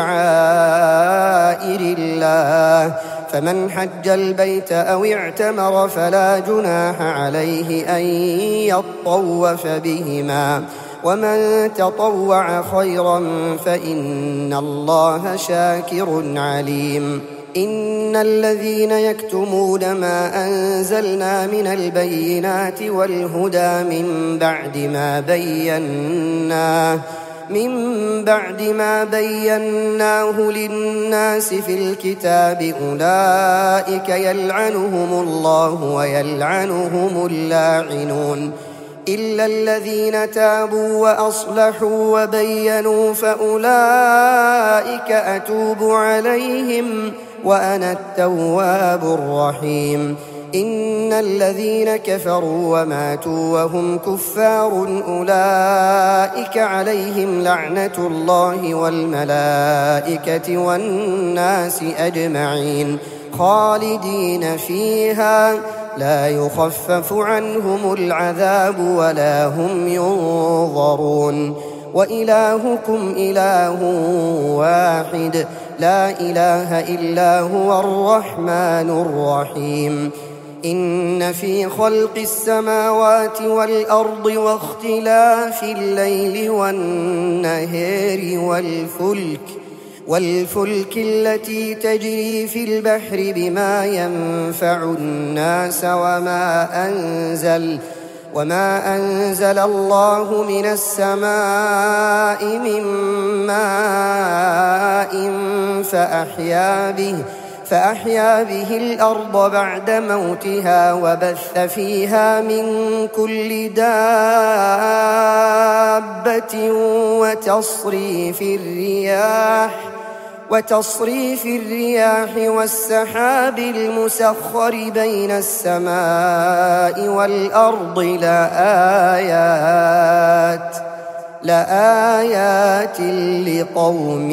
شعائر الله فمن حج البيت أو اعتمر فلا جناح عليه أن يطوف بهما ومن تطوع خيرا فإن الله شاكر عليم إن الذين يكتمون ما أنزلنا من البينات والهدى من بعد ما بيناه من بعد ما بيناه للناس في الكتاب أولئك يلعنهم الله ويلعنهم اللاعنون إلا الذين تابوا وأصلحوا وبينوا فأولئك أتوب عليهم وأنا التواب الرحيم إن الذين كفروا وماتوا وهم كفار أولئك عليهم لعنة الله والملائكة والناس أجمعين خالدين فيها لا يخفف عنهم العذاب ولا هم ينظرون وإلهكم إله واحد لا إله إلا هو الرحمن الرحيم إن في خلق السماوات والأرض واختلاف الليل والنهار والفلك والفلك التي تجري في البحر بما ينفع الناس وما أنزل وما أنزل الله من السماء من ماء فأحيا به فأحيا به الأرض بعد موتها وبث فيها من كل دابة وتصريف الرياح وتصريف الرياح والسحاب المسخر بين السماء والأرض لآيات لآيات لقوم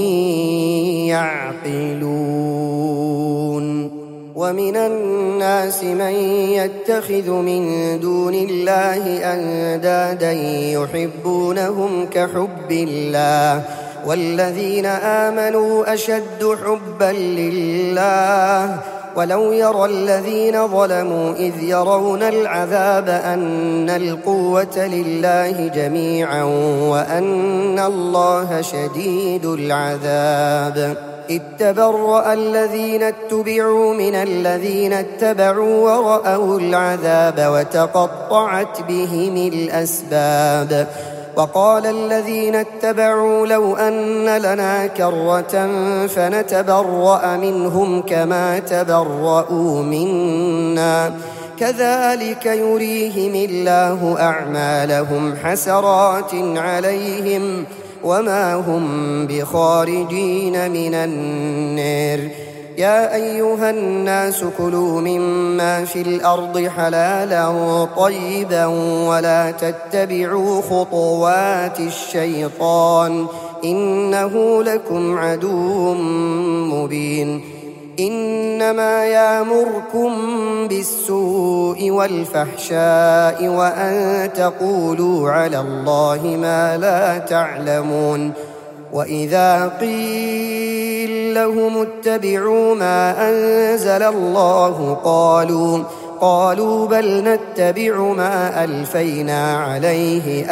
يعقلون ومن الناس من يتخذ من دون الله أندادا يحبونهم كحب الله والذين آمنوا أشد حبا لله ولو يرى الذين ظلموا إذ يرون العذاب أن القوة لله جميعا وأن الله شديد العذاب إذ تبرأ الذين اتبعوا من الذين اتبعوا ورأوا العذاب وتقطعت بهم الأسباب وقال الذين اتبعوا لو أن لنا كرة فنتبرأ منهم كما تبرؤوا منا كذلك يريهم الله أعمالهم حسرات عليهم وما هم بخارجين من النار يا أيها الناس كلوا مما في الأرض حلالا طيبا ولا تتبعوا خطوات الشيطان إنه لكم عدو مبين إنما يأمركم بالسوء والفحشاء وأن تقولوا على الله ما لا تعلمون وإذا قيل لهم اتبعوا ما أنزل الله قالوا قالوا بل نتبع ما ألفينا عليه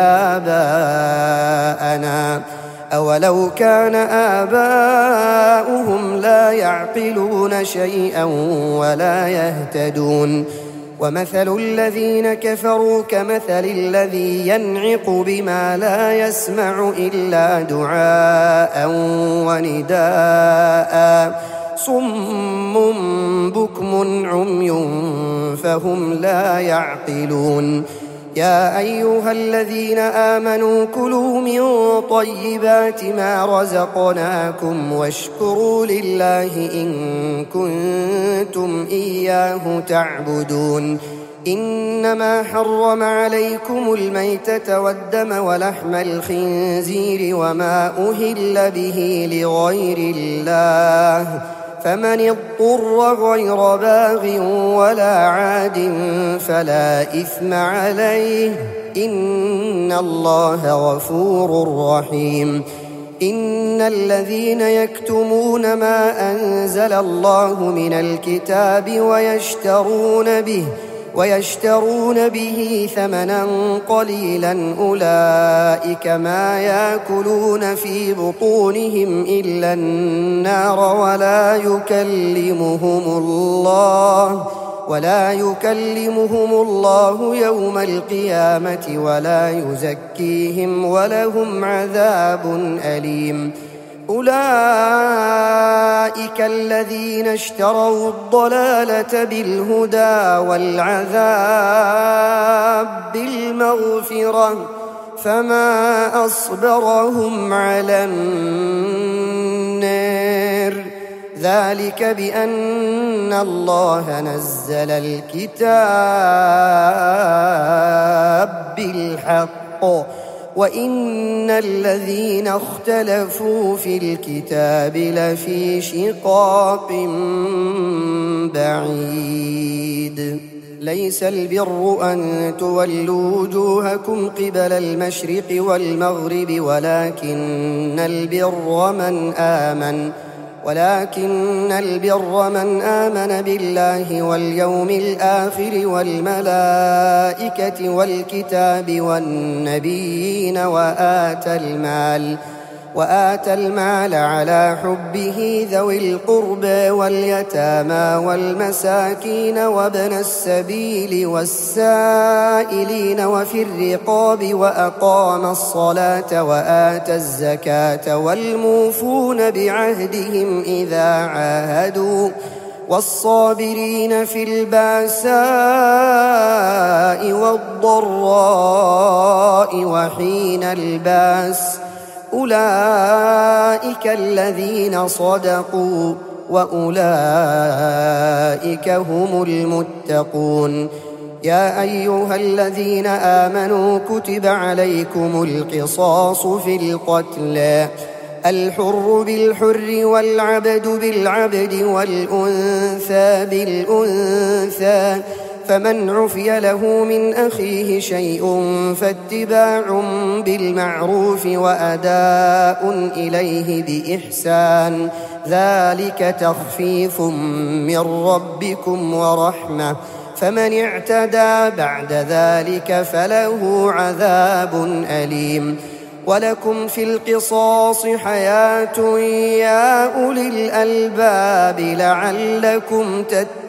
آباءنا أولو كان آباؤهم لا يعقلون شيئا ولا يهتدون ومثل الذين كفروا كمثل الذي ينعق بما لا يسمع إلا دعاء ونداء صم بكم عمي فهم لا يعقلون. يا أيها الذين آمنوا كلوا من طيبات ما رزقناكم واشكروا لله إن كنتم إياه تعبدون. إنما حرم عليكم الميتة والدم ولحم الخنزير وما أهل به لغير الله، فمن اضطر غير باغ ولا عاد فلا إثم عليه، إن الله غفور رحيم. إن الذين يكتمون ما أنزل الله من الكتاب ويشترون به ويشترون به ثمنا قليلا أولئك ما يأكلون في بطونهم إلا النار ولا يكلمهم الله ولا يكلمهم الله يوم القيامة ولا يزكيهم ولهم عذاب أليم. أولئك الذين اشتروا الضلالة بالهدى والعذاب بالمغفرة فما أصبرهم على النار، ذلك بأن الله نزل الكتاب بالحق وإن الذين اختلفوا في الكتاب لفي شقاق بعيد. ليس البر أن تولوا وجوهكم قبل المشرق والمغرب ولكن البر من آمن ولكن البر من آمن بالله واليوم الآخر والملائكة والكتاب والنبيين وآتى المال وآتى المال على حبه ذوي القربى واليتامى والمساكين وابن السبيل والسائلين وفي الرقاب وأقام الصلاة وآتى الزكاة والموفون بعهدهم إذا عاهدوا والصابرين في البأساء والضراء وحين البأس، أولئك الذين صدقوا وأولئك هم المتقون. يا أيها الذين آمنوا كتب عليكم القصاص في القتلى، الحر بالحر والعبد بالعبد والأنثى بالأنثى، فمن عفي له من أخيه شيء فاتباع بالمعروف وأداء إليه بإحسان، ذلك تخفيف من ربكم ورحمة، فمن اعتدى بعد ذلك فله عذاب أليم. ولكم في القصاص حياة يا أولي الألباب لعلكم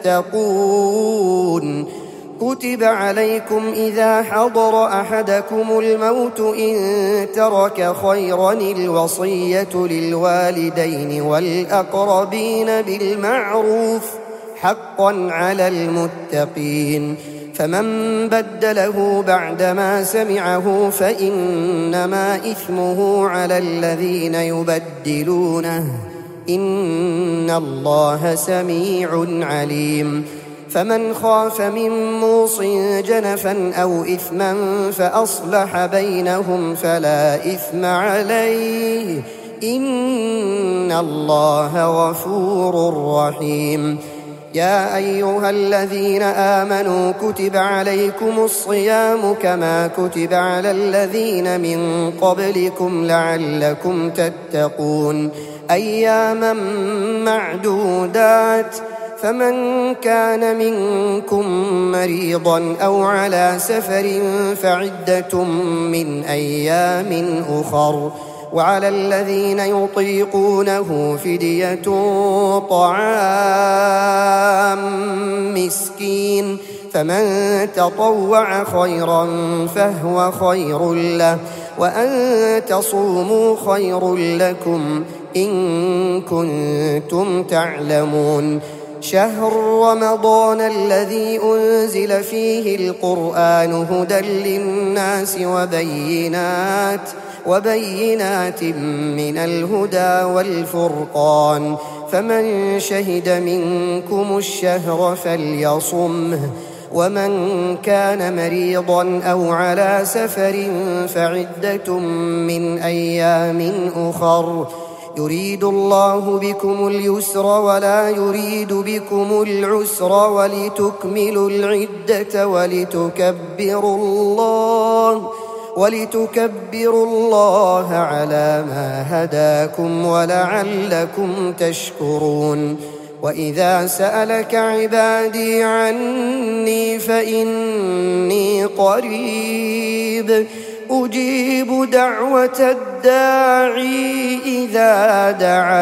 تتقون. كتب عليكم إذا حضر أحدكم الموت إن ترك خيرا الوصية للوالدين والأقربين بالمعروف حقا على المتقين، فمن بدله بعدما سمعه فإنما إثمه على الذين يبدلونه، إن الله سميع عليم. فمن خاف من موص جنفا أو إثما فأصلح بينهم فلا إثم عليه، إن الله غفور رحيم. يا أيها الذين آمنوا كتب عليكم الصيام كما كتب على الذين من قبلكم لعلكم تتقون، أياما معدودات، فمن كان منكم مريضا أو على سفر فعدة من أيام أخر، وعلى الذين يطيقونه فدية طعام مسكين، فمن تطوع خيرا فهو خير له، وأن تصوموا خير لكم إن كنتم تعلمون. شهر رمضان الذي أنزل فيه القرآن هدى للناس وبينات وبينات من الهدى والفرقان، فمن شهد منكم الشهر فليصمه، ومن كان مريضا أو على سفر فعدة من أيام أخر، يريد الله بكم اليسر ولا يريد بكم العسر ولتكملوا العدة ولتكبروا الله ولتكبروا الله على ما هداكم ولعلكم تشكرون. وإذا سألك عبادي عني فإني قريب أجيب دعوة الداعي إذا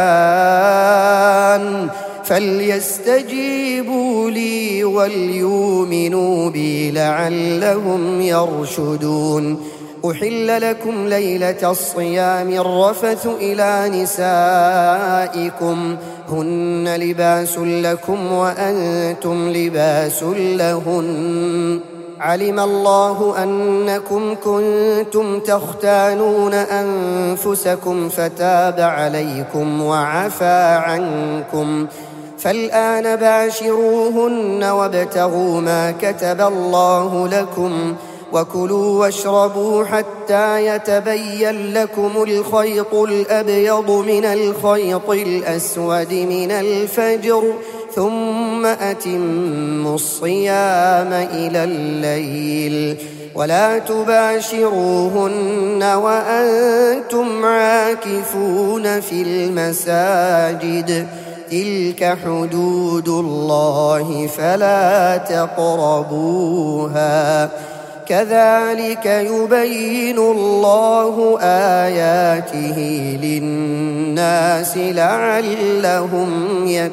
دعان فليستجيبوا لي وليؤمنوا بي لعلهم يرشدون. أحل لكم ليلة الصيام الرفث إلى نسائكم هن لباس لكم وأنتم لباس لهن، علم الله أنكم كنتم تختانون أنفسكم فتاب عليكم وعفى عنكم، فالآن باشروهن وابتغوا ما كتب الله لكم وكلوا واشربوا حتى يتبين لكم الخيط الأبيض من الخيط الأسود من الفجر، ثم أتموا الصيام إلى الليل ولا تباشروهن وأنتم عاكفون في المساجد، تلك حدود الله فلا تقربوها، كذلك يبين الله آياته للناس لعلهم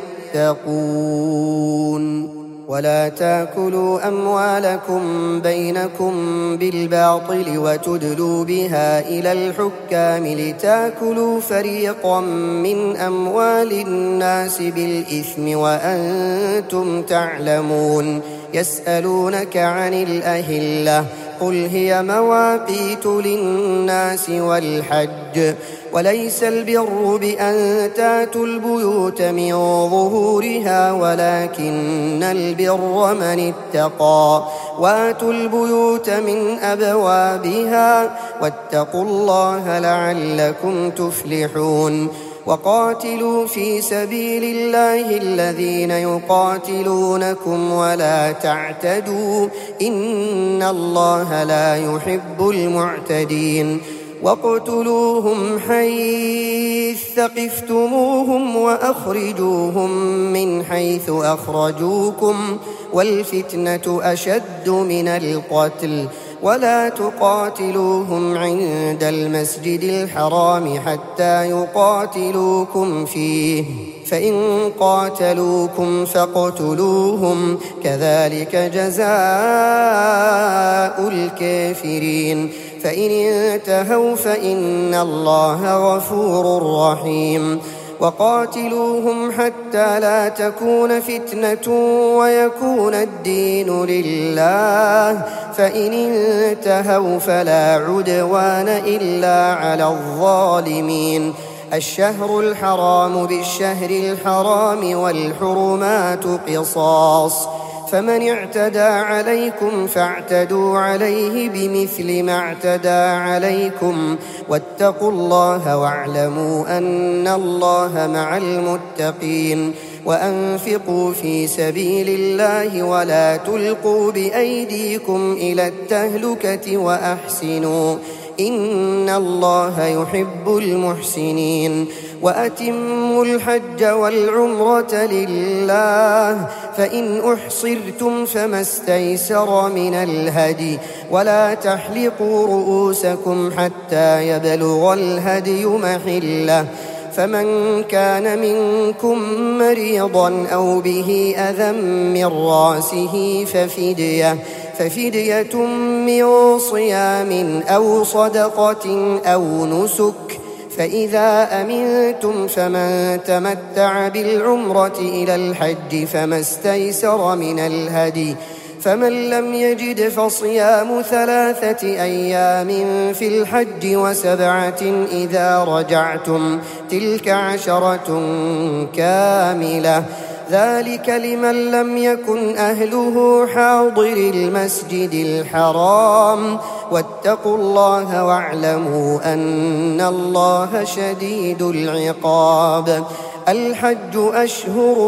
يتقون. ولا تأكلوا أموالكم بينكم بالباطل وتدلوا بها إلى الحكام لتأكلوا فريقا من أموال الناس بالإثم وأنتم تعلمون. يسألونك عن الأهلة قل هي مواقيت للناس والحج، وليس البر بأن تاتوا البيوت من ظهورها ولكن البر من اتقى، واتوا البيوت من أبوابها واتقوا الله لعلكم تفلحون. وقاتلوا في سبيل الله الذين يقاتلونكم ولا تعتدوا إن الله لا يحب المعتدين. واقتلوهم حيث ثقفتموهم وأخرجوهم من حيث أخرجوكم والفتنة أشد من القتل، ولا تقاتلوهم عند المسجد الحرام حتى يقاتلوكم فيه، فإن قاتلوكم فاقتلوهم، كذلك جزاء الكافرين. فإن انتهوا فإن الله غفور رحيم. وقاتلوهم حتى لا تكون فتنة ويكون الدين لله، فإن انتهوا فلا عدوان إلا على الظالمين. الشهر الحرام بالشهر الحرام والحرمات قصاص، فمن اعتدى عليكم فاعتدوا عليه بمثل ما اعتدى عليكم، واتقوا الله واعلموا أن الله مع المتقين. وأنفقوا في سبيل الله ولا تلقوا بأيديكم إلى التهلكة وأحسنوا إن الله يحب المحسنين. وأتموا الحج والعمرة لله، فإن أحصرتم فما استيسر من الهدي، ولا تحلقوا رؤوسكم حتى يبلغ الهدي محله، فمن كان منكم مريضا أو به أذى من رأسه ففدية ففدية من صيام أو صدقة أو نسك، فإذا أمنتم فمن تمتع بالعمرة إلى الحج فما استيسر من الهدي، فمن لم يجد فصيام ثلاثة أيام في الحج وسبعة إذا رجعتم تلك عشرة كاملة، ذلك لمن لم يكن أهله حاضر المسجد الحرام، واتقوا الله واعلموا أن الله شديد العقاب. الحج أشهر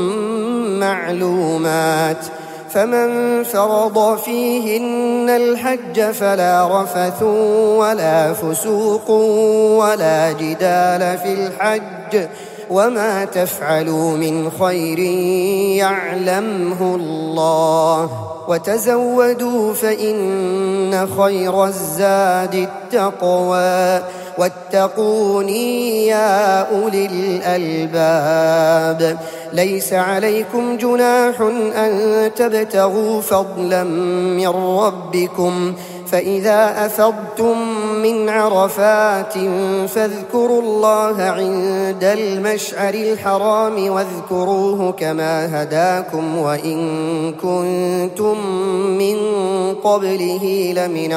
معلومات، فمن فرض فيهن الحج فلا رفث ولا فسوق ولا جدال في الحج، وما تفعلوا من خير يعلمه الله، وتزودوا فإن خير الزاد التقوى، واتقوني يا أولي الألباب. ليس عليكم جناح أن تبتغوا فضلا من ربكم، فإذا أفضتم من عرفات فاذكروا الله عند المشعر الحرام واذكروه كما هداكم وإن كنتم من قبله لمن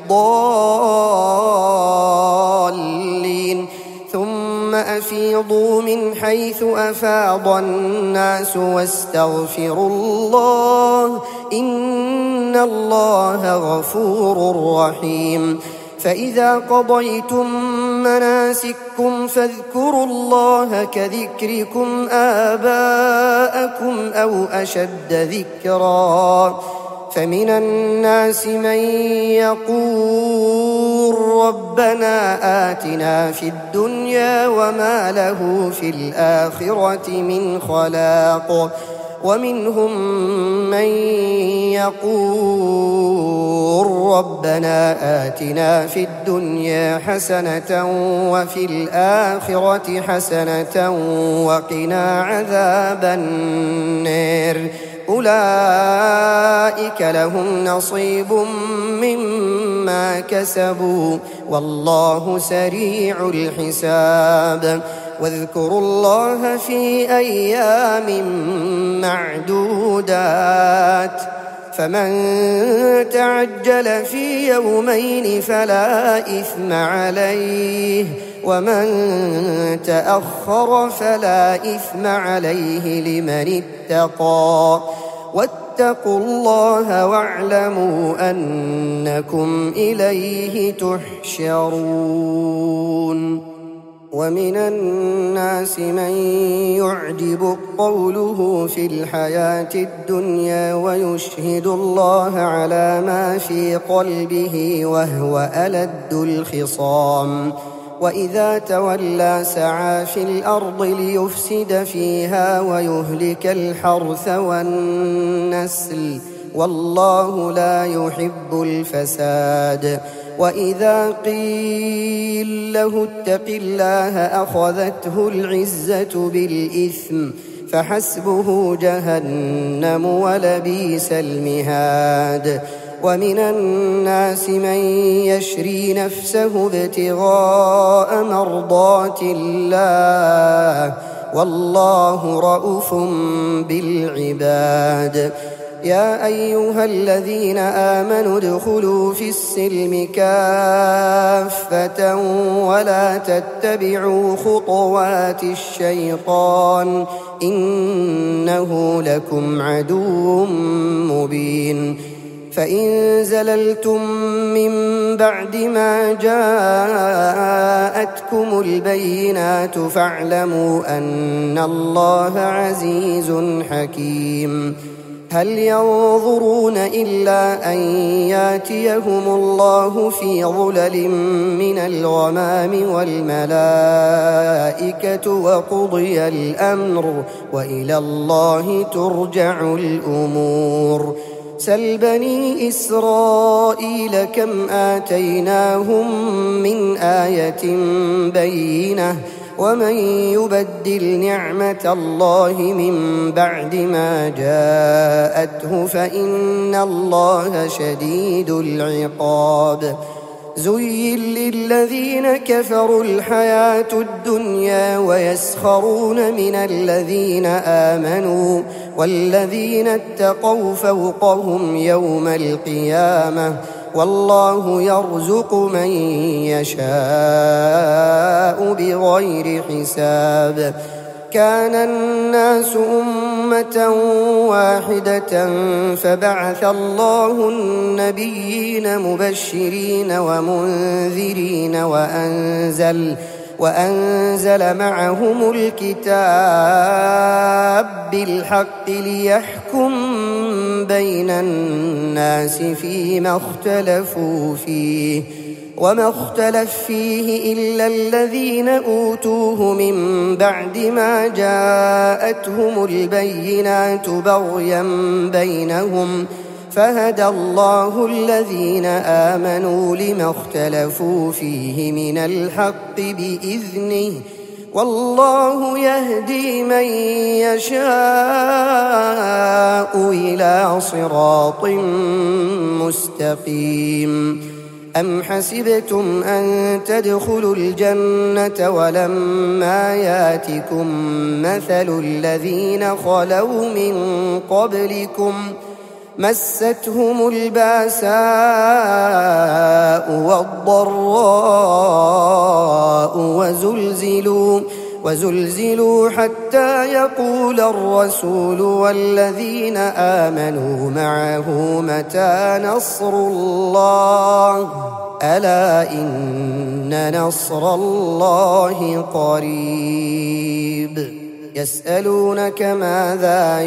الضالين، ثم أفيضوا من حيث أفاض الناس واستغفروا الله إن الله غفور رحيم. فإذا قضيتم مناسككم فاذكروا الله كذكركم آباءكم أو أشد ذكرا، فمن الناس من يقول ربنا آتنا في الدنيا وما له في الآخرة من خلاق، ومنهم من يقول ربنا آتنا في الدنيا حسنة وفي الآخرة حسنة وقنا عذاب النار، أولئك لهم نصيب مما كسبوا والله سريع الحساب. واذكروا الله في أيام معدودات، فمن تعجل في يومين فلا إثم عليه، ومن تأخر فلا إثم عليه لمن اتقى، واتقوا الله واعلموا أنكم إليه تحشرون. ومن الناس من يعجب قوله في الحياة الدنيا ويشهد الله على ما في قلبه وهو ألد الخصام، وإذا تولى سعى في الأرض ليفسد فيها ويهلك الحرث والنسل، والله لا يحب الفساد. وإذا قيل له اتق الله أخذته العزة بالإثم فحسبه جهنم ولبئس المهاد. ومن الناس من يشري نفسه ابتغاء مرضات الله والله رءوف بالعباد. يا أيها الذين آمنوا ادخلوا في السلم كافة ولا تتبعوا خطوات الشيطان إنه لكم عدو مبين. فإن زللتم من بعد ما جاءتكم البينات فاعلموا أن الله عزيز حكيم. هل ينظرون إلا أن ياتيهم الله في ظلل من الغمام والملائكة وقضي الأمر وإلى الله ترجع الأمور. سل بني إسرائيل كم آتيناهم من آية بينة ومن يبدل نعمة الله من بعد ما جاءته فإن الله شديد العقاب. زين للذين كفروا الحياة الدنيا ويسخرون من الذين آمنوا والذين اتقوا فوقهم يوم القيامة والله يرزق من يشاء بغير حساب. كان الناس أمة واحدة فبعث الله النبيين مبشرين ومنذرين وأنزل وأنزل معهم الكتاب بالحق ليحكم بين الناس فيما اختلفوا فيه وما اختلف فيه إلا الذين أوتوه من بعد ما جاءتهم البينات بغيا بينهم فهدى الله الذين آمنوا لما اختلفوا فيه من الحق بإذنه والله يهدي من يشاء إلى صراط مستقيم. أم حسبتم أن تدخلوا الجنة ولما ياتكم مثل الذين خلوا من قبلكم مستهم الباساء والضراء وزلزلوا وزلزلوا حتى يقول الرسول والذين آمنوا معه متى نصر الله ألا إن نصر الله قريب. يسألونك ماذا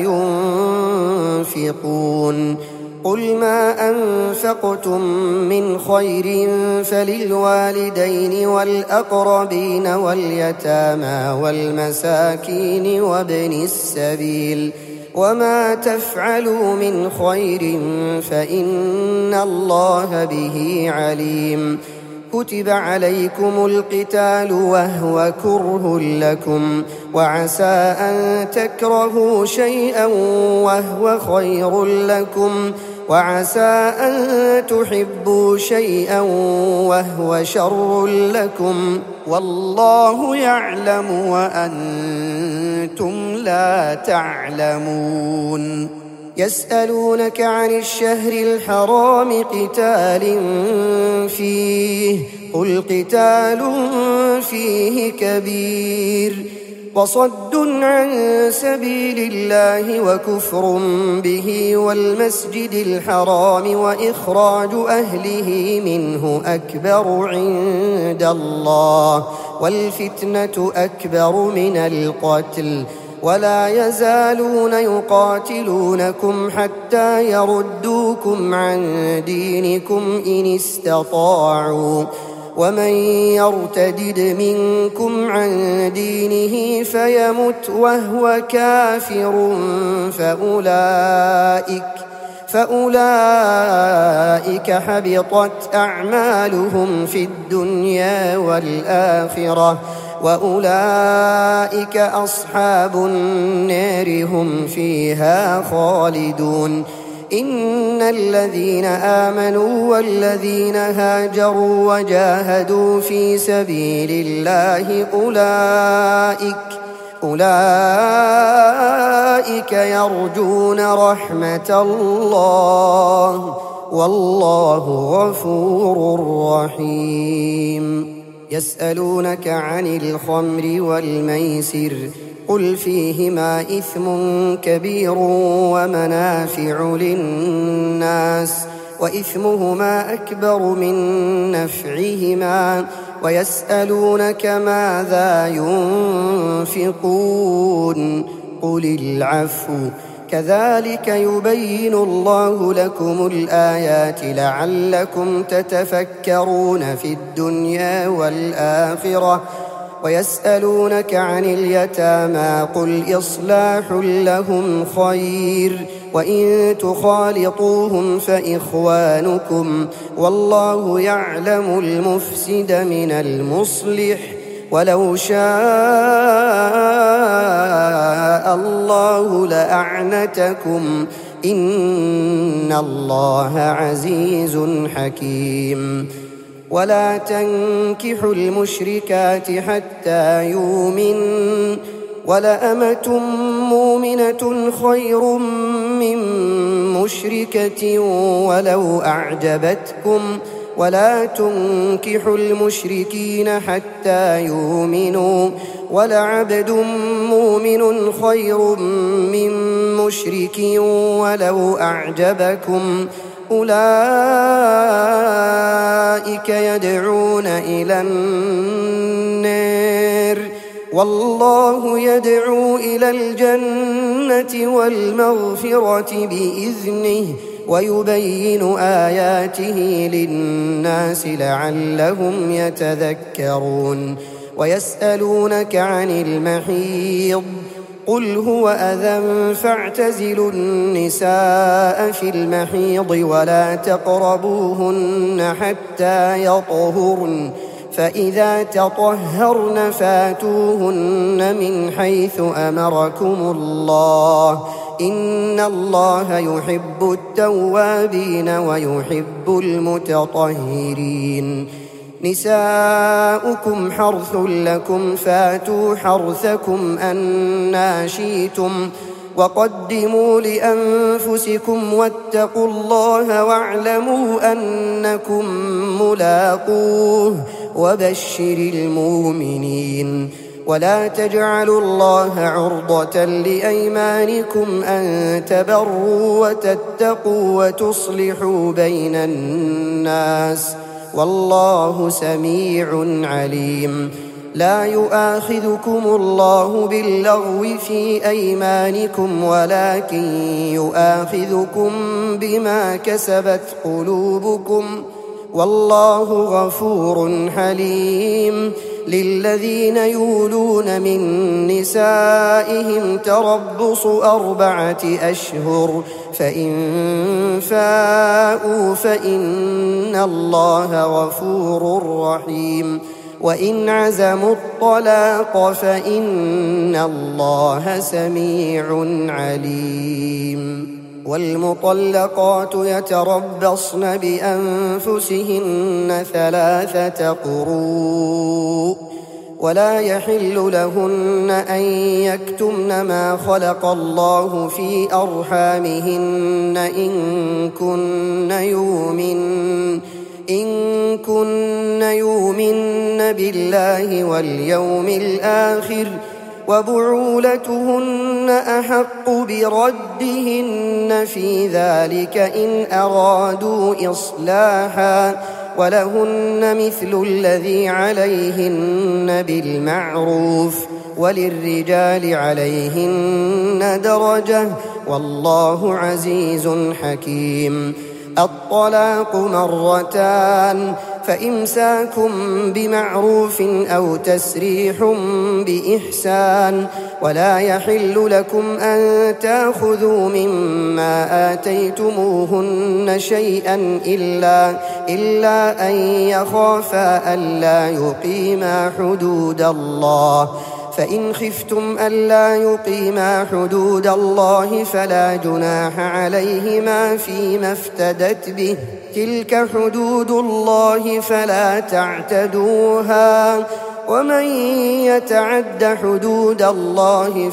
ينفقون قل ما أنفقتم من خير فللوالدين والأقربين واليتامى والمساكين وابن السبيل وما تفعلوا من خير فإن الله به عليم. كتب عليكم القتال وهو كره لكم وعسى أن تكرهوا شيئا وهو خير لكم وعسى أن تحبوا شيئا وهو شر لكم والله يعلم وأنتم لا تعلمون. يسألونك عن الشهر الحرام قتال فيه قل قتال فيه كبير وصد عن سبيل الله وكفر به والمسجد الحرام وإخراج أهله منه أكبر عند الله والفتنة أكبر من القتل ولا يزالون يقاتلونكم حتى يردوكم عن دينكم إن استطاعوا ومن يرتدد منكم عن دينه فيمت وهو كافر فأولئك فأولئك حبطت أعمالهم في الدنيا والآخرة وأولئك أصحاب النار هم فيها خالدون. إن الذين آمنوا والذين هاجروا وجاهدوا في سبيل الله أولئك أولئك يرجون رحمة الله والله غفور رحيم. يسألونك عن الخمر والميسر قل فيهما إثم كبير ومنافع للناس وإثمهما أكبر من نفعهما ويسألونك ماذا ينفقون قل العفو كذلك يبين الله لكم الآيات لعلكم تتفكرون في الدنيا والآخرة. ويسألونك عن اليتامى قل إصلاح لهم خير وإن تخالطوهم فإخوانكم والله يعلم المفسد من المصلح ولو شاء الله لأعنتكم إن الله عزيز حكيم. ولا تنكحوا المشركات حتى يؤمنوا ولأمة مؤمنة خير من مشركة ولو أعجبتكم ولا تنكحوا المشركين حتى يؤمنوا ولعبد مؤمن خير من مشرك ولو أعجبكم أولئك يدعون إلى النار والله يدعو إلى الجنة والمغفرة بإذنه ويبين آياته للناس لعلهم يتذكرون ويسألونك عن المحيض قل هو أذى فاعتزلوا النساء في المحيض ولا تقربوهن حتى يطهرن فإذا تطهرن فاتوهن من حيث أمركم الله إن الله يحب التوابين ويحب المتطهرين نساؤكم حرث لكم فاتوا حرثكم أنى شئتم وقدموا لأنفسكم واتقوا الله واعلموا أنكم ملاقوه وبشر المؤمنين ولا تجعلوا الله عرضة لأيمانكم أن تبروا وتتقوا وتصلحوا بين الناس والله سميع عليم لا يؤاخذكم الله باللغو في أيمانكم ولكن يؤاخذكم بما كسبت قلوبكم والله غفور حليم للذين يولون من نسائهم تربص أربعة أشهر فإن فاءوا فإن الله غفور رحيم وإن عزموا الطلاق فإن الله سميع عليم والمطلقات يتربصن بأنفسهن ثلاثة قروء ولا يحل لهن أن يكتمن ما خلق الله في أرحامهن إن كن يؤمن إن كن يؤمن بالله واليوم الآخر وبعولتهن أحق بردهن في ذلك إن أرادوا إصلاحا ولهن مثل الذي عليهن بالمعروف وللرجال عليهن درجة والله عزيز حكيم الطلاق مرتان فإمساك بمعروف أو تسريح بإحسان ولا يحل لكم أن تأخذوا مما آتيتموهن شيئا إلا, إلا أن يخافا ألا يقيما حدود الله فإن خفتم ألا يقيما حدود الله فلا جناح عليهما فيما افتدت به تلك حدود الله فلا تعتدوها ومن يتعد حدود الله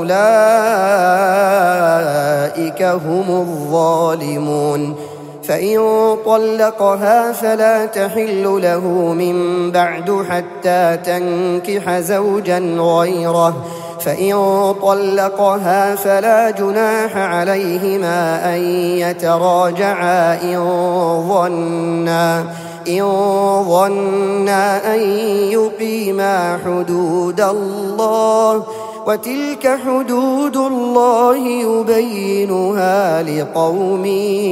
فأولئك هم الظالمون فإن طلقها فلا تحل له من بعد حتى تنكح زوجا غيره فإن طلقها فلا جناح عليهما أن يتراجعا إن ظنا إن ظنا أن يقيما حدود الله وتلك حدود الله يبينها لقوم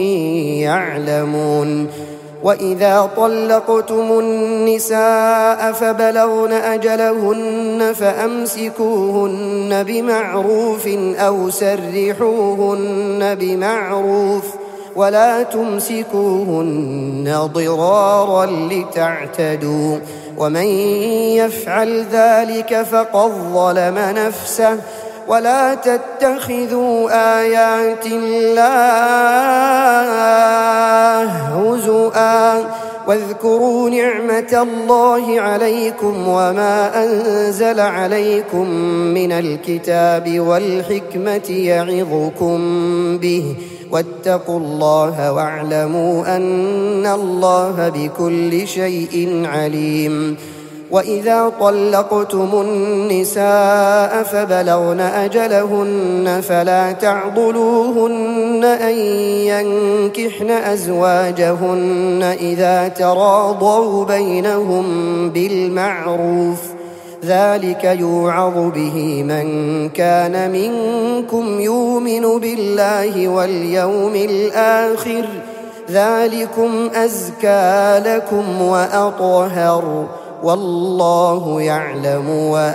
يعلمون وإذا طلقتم النساء فبلغن أجلهن فأمسكوهن بمعروف أو سرحوهن بمعروف ولا تمسكوهن ضرارا لتعتدوا ومن يفعل ذلك فقد ظلم نفسه ولا تتخذوا آيات الله هزؤا واذكروا نعمة الله عليكم وما أنزل عليكم من الكتاب والحكمة يعظكم به واتقوا الله واعلموا أن الله بكل شيء عليم. وإذا طلقتم النساء فبلغن أجلهن فلا تعضلوهن أن ينكحن أزواجهن إذا تراضوا بينهم بالمعروف، ذلك يوعظ به من كان منكم يؤمن بالله واليوم الآخر، ذلكم أزكى لكم وأطهر، والله يعلم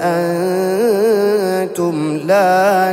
وأنتم لا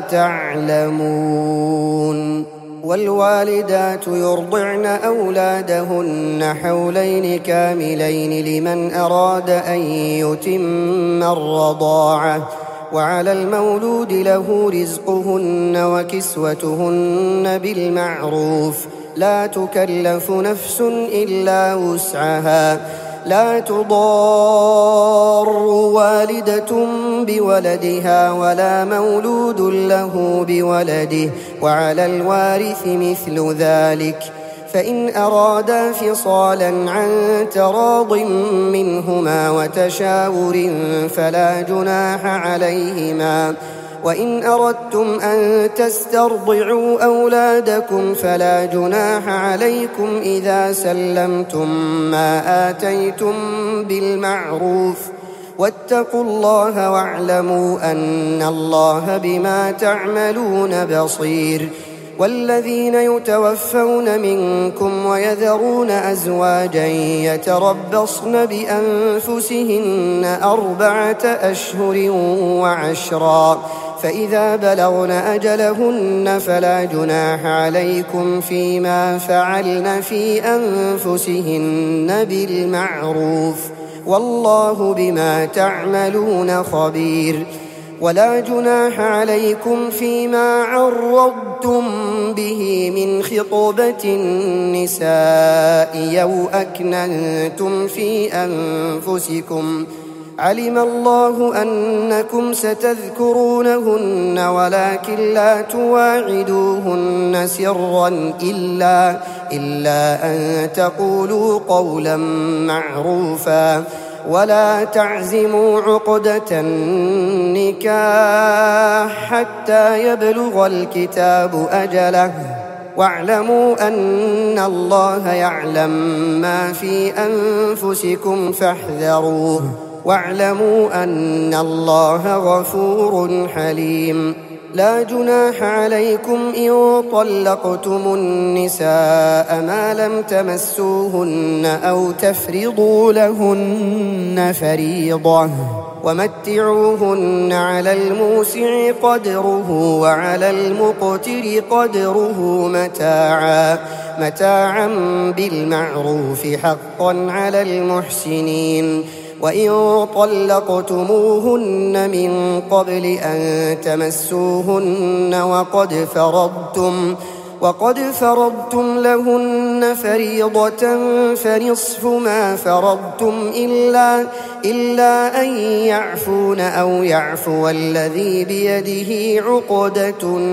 تعلمون. والوالدات يرضعن أولادهن حولين كاملين لمن أراد أن يتم الرضاعة، وعلى المولود له رزقهن وكسوتهن بالمعروف، لا تكلف نفس إلا وسعها، لا تضار والدة بولدها ولا مولود له بولده، وعلى الوارث مثل ذلك، فإن أرادا فصالا عن تراض منهما وتشاور فلا جناح عليهما. وإن أردتم أن تسترضعوا أولادكم فلا جناح عليكم إذا سلمتم ما آتيتم بالمعروف، واتقوا الله واعلموا أن الله بما تعملون بصير. والذين يتوفون منكم ويذرون أزواجا يتربصن بأنفسهن أربعة أشهر وعشرا، فإذا بلغن أجلهن فلا جناح عليكم فيما فعلن في أنفسهن بالمعروف، والله بما تعملون خبير. ولا جناح عليكم فيما عرضتم به من خطبة النساء أو أكننتم في أنفسكم، علم الله أنكم ستذكرونهن ولكن لا تواعدوهن سرا إلا, إلا أن تقولوا قولا معروفا، ولا تعزموا عقدة النكاح حتى يبلغ الكتاب أجله، واعلموا أن الله يعلم ما في أنفسكم فاحذروه، واعلموا أن الله غفور حليم. لا جناح عليكم إن طلقتم النساء ما لم تمسوهن أو تفرضوا لهن فريضة، ومتعوهن على الموسع قدره وعلى المقتر قدره متاعا متاعا بالمعروف حقا على المحسنين. وإن طلقتموهن من قبل أن تمسوهن وقد فرضتم وقد فرضتم لهن فريضة فنصف ما فرضتم إلا, إلا أن يعفون أو يعفو الذي بيده عقدة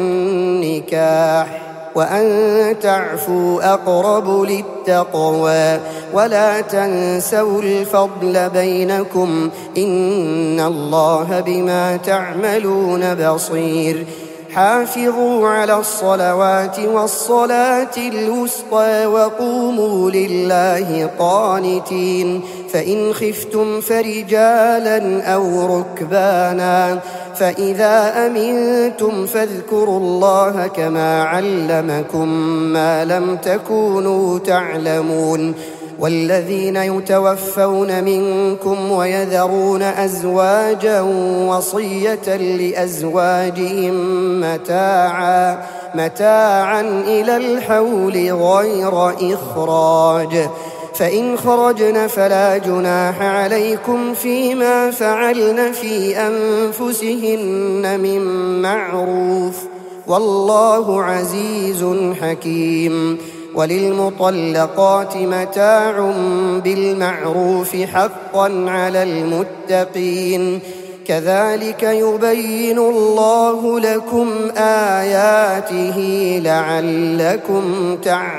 النكاح، وأن تعفوا أقرب للتقوى، ولا تنسوا الفضل بينكم إن الله بما تعملون بصير. حافظوا على الصلوات والصلاة الوسطى وقوموا لله قانتين، فإن خفتم فرجالا أو ركبانا، فإذا أمنتم فاذكروا الله كما علمكم ما لم تكونوا تعلمون. والذين يتوفون منكم ويذرون أزواجا وصية لأزواجهم متاعا متاعا إلى الحول غير إخراج، فإن خرجن فلا جناح عليكم فيما فعلن في أنفسهن من معروف، والله عزيز حكيم. وللمطلقات متاع بالمعروف حقا على المتقين كذلك يبين الله لكم آياته لعلكم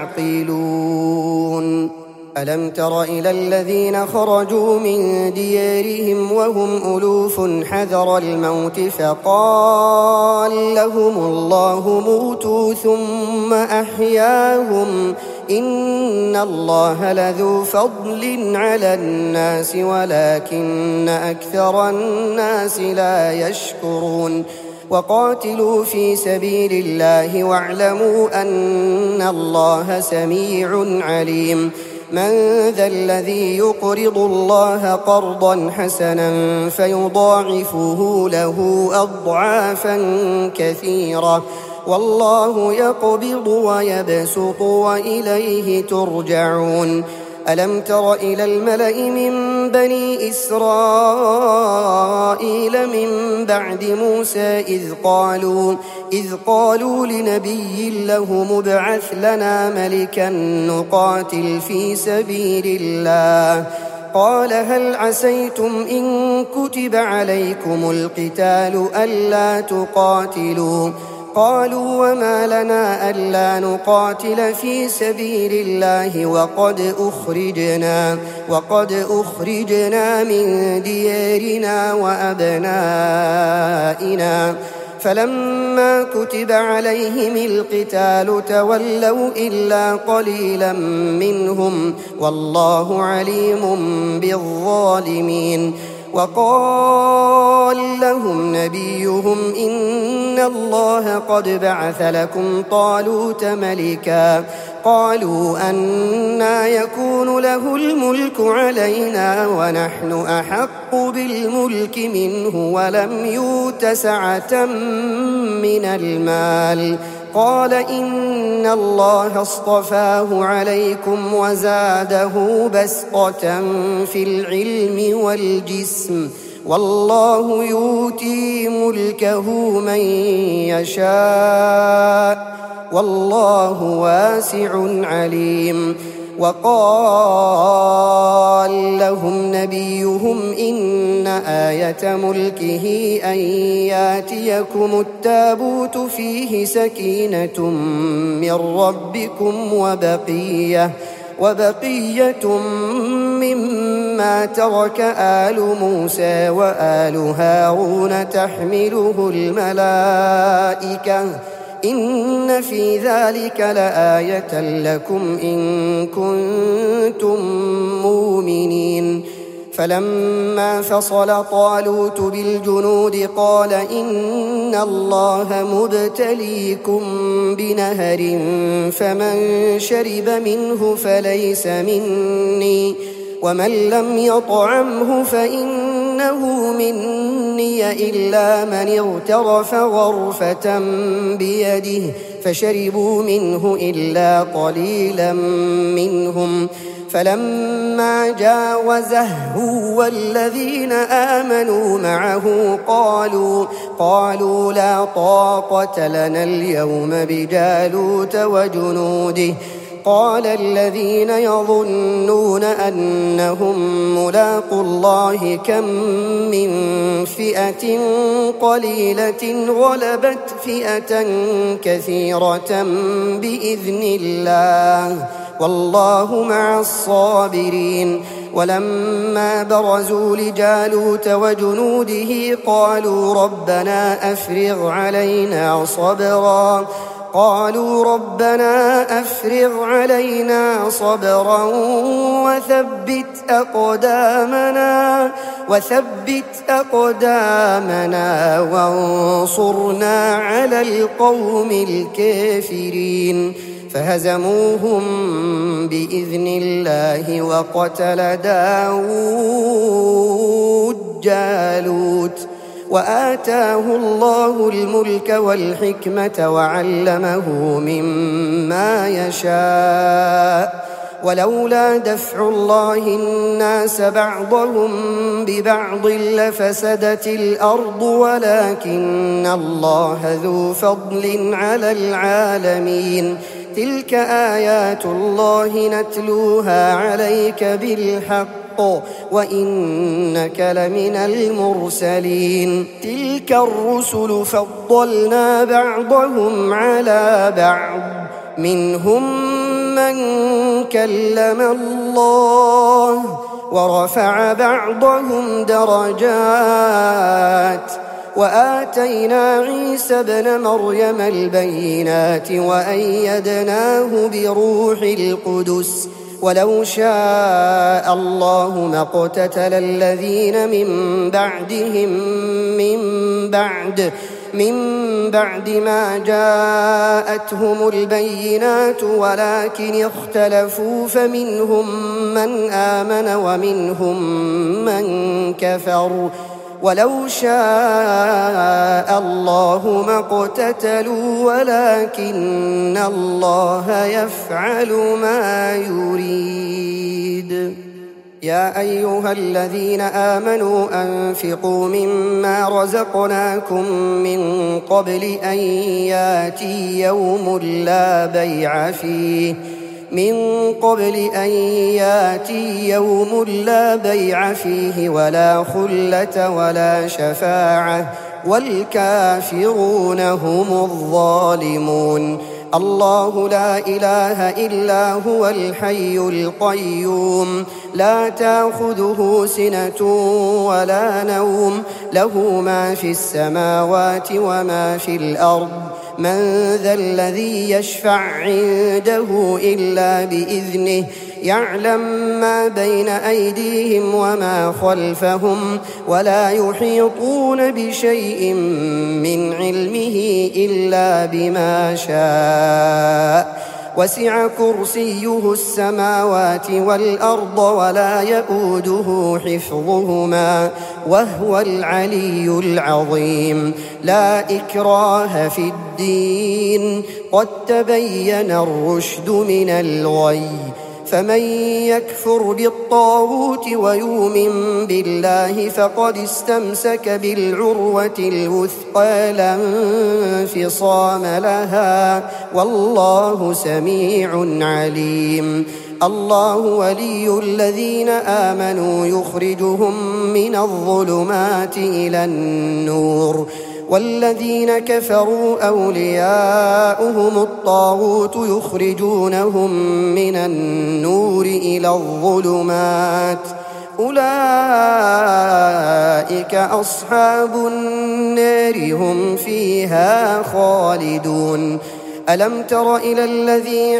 تعقلون ألم تر إلى الذين خرجوا من ديارهم وهم ألوف حذر الموت فقال لهم الله موتوا ثم أحياهم إن الله لذو فضل على الناس ولكن أكثر الناس لا يشكرون وقاتلوا في سبيل الله واعلموا أن الله سميع عليم من ذا الذي يقرض الله قرضا حسنا فيضاعفه له أضعافا كثيرة والله يقبض ويبسط وإليه ترجعون ألم تر إلى الملأ من بني إسرائيل من بعد موسى إذ قالوا إذ قالوا لنبي له مبعث لنا ملكا نقاتل في سبيل الله قال هل عسيتم إن كتب عليكم القتال ألا تقاتلوا قالوا وما لنا ألا نقاتل في سبيل الله وقد أخرجنا وقد أخرجنا من ديارنا وأبنائنا فلما كتب عليهم القتال تولوا إلا قليلا منهم والله عليم بالظالمين وقال لهم نبيهم إن الله قد بعث لكم طالوت ملكا قالوا أنى يكون له الملك علينا ونحن أحق بالملك منه ولم يؤت سعة من المال قال إن الله اصطفاه عليكم وزاده بسطة في العلم والجسم والله يؤتي ملكه من يشاء والله واسع عليم وقال لهم نبيهم إن آية ملكه أن ياتيكم التابوت فيه سكينة من ربكم وبقية وبقية مما ترك آل موسى وآل هارون تحمله الملائكة إن في ذلك لآية لكم إن كنتم مؤمنين فلما فصل طالوت بالجنود قال إن الله مبتليكم بنهر فمن شرب منه فليس مني ومن لم يطعمه فإنه مني إلا من اغترف غرفة بيده فشربوا منه إلا قليلا منهم فلما جاوزه والذين آمنوا معه قالوا قالوا لا طاقة لنا اليوم بجالوت وجنوده قال الذين يظنون أنهم ملاقوا الله كم من فئة قليلة غلبت فئة كثيرة بإذن الله والله مع الصابرين ولما برزوا لجالوت وجنوده قالوا ربنا أفرغ علينا صبرا قالوا ربنا أفرغ علينا صبرا وثبت أقدامنا وثبت أقدامنا وانصرنا على القوم الكافرين فهزموهم بإذن الله وقتل داود جالوت وآتاه الله الملك والحكمة وعلمه مما يشاء ولولا دفع الله الناس بعضهم ببعض لفسدت الأرض ولكن الله ذو فضل على العالمين تلك آيات الله نتلوها عليك بالحق وإنك لمن المرسلين تلك الرسل فضلنا بعضهم على بعض منهم من كلم الله ورفع بعضهم درجات وآتينا عيسى ابن مريم البينات وأيدناه بروح القدس ولو شاء الله ما اقتتل الذين من بعدهم من بعد من بعد ما جاءتهم البينات ولكن اختلفوا فمنهم من آمن ومنهم من كفر ولو شاء الله ما اقتتلوا ولكن الله يفعل ما يريد يا أيها الذين آمنوا أنفقوا مما رزقناكم من قبل أن ياتي يوم لا بيع فيه من قبل أن ياتي يوم لا بيع فيه ولا خلة ولا شفاعة والكافرون هم الظالمون الله لا إله إلا هو الحي القيوم لا تأخذه سنة ولا نوم له ما في السماوات وما في الأرض من ذا الذي يشفع عنده إلا بإذنه يعلم ما بين أيديهم وما خلفهم ولا يحيطون بشيء من علمه إلا بما شاء وسع كرسيه السماوات والأرض ولا يئوده حفظهما وهو العلي العظيم لا إكراه في الدين قد تبين الرشد من الغي فمن يكفر بالطاغوت ويؤمن بالله فقد استمسك بالعروة الوثقى لا انفصام لها والله سميع عليم الله ولي الذين آمنوا يخرجهم من الظلمات إلى النور والذين كفروا أولياؤهم الطاغوت يخرجونهم من النور إلى الظلمات أولئك أصحاب النار هم فيها خالدون ألم تر إلى الذي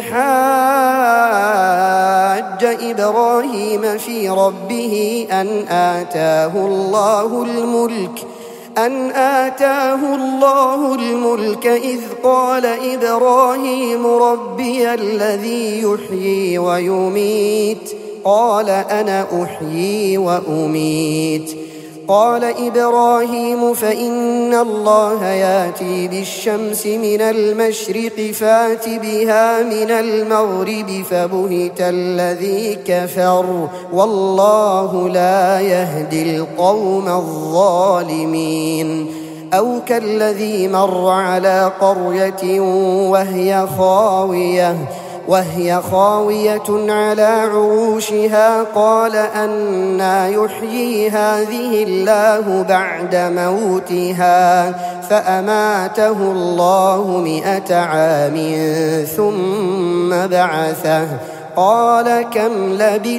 حاج إبراهيم في ربه أن آتاه الله الملك أن آتاه الله الملك إذ قال إبراهيم ربي الذي يحيي ويميت قال أنا أحيي وأميت قال إبراهيم فإن الله يأتي بالشمس من المشرق فات بها من المغرب فبهت الذي كفر والله لا يهدي القوم الظالمين أو كالذي مر على قرية وهي خاوية وهي خاوية على عروشها قال أنى يحيي هذه الله بعد موتها فأماته الله مئة عام ثم بعثه قال كم لبثت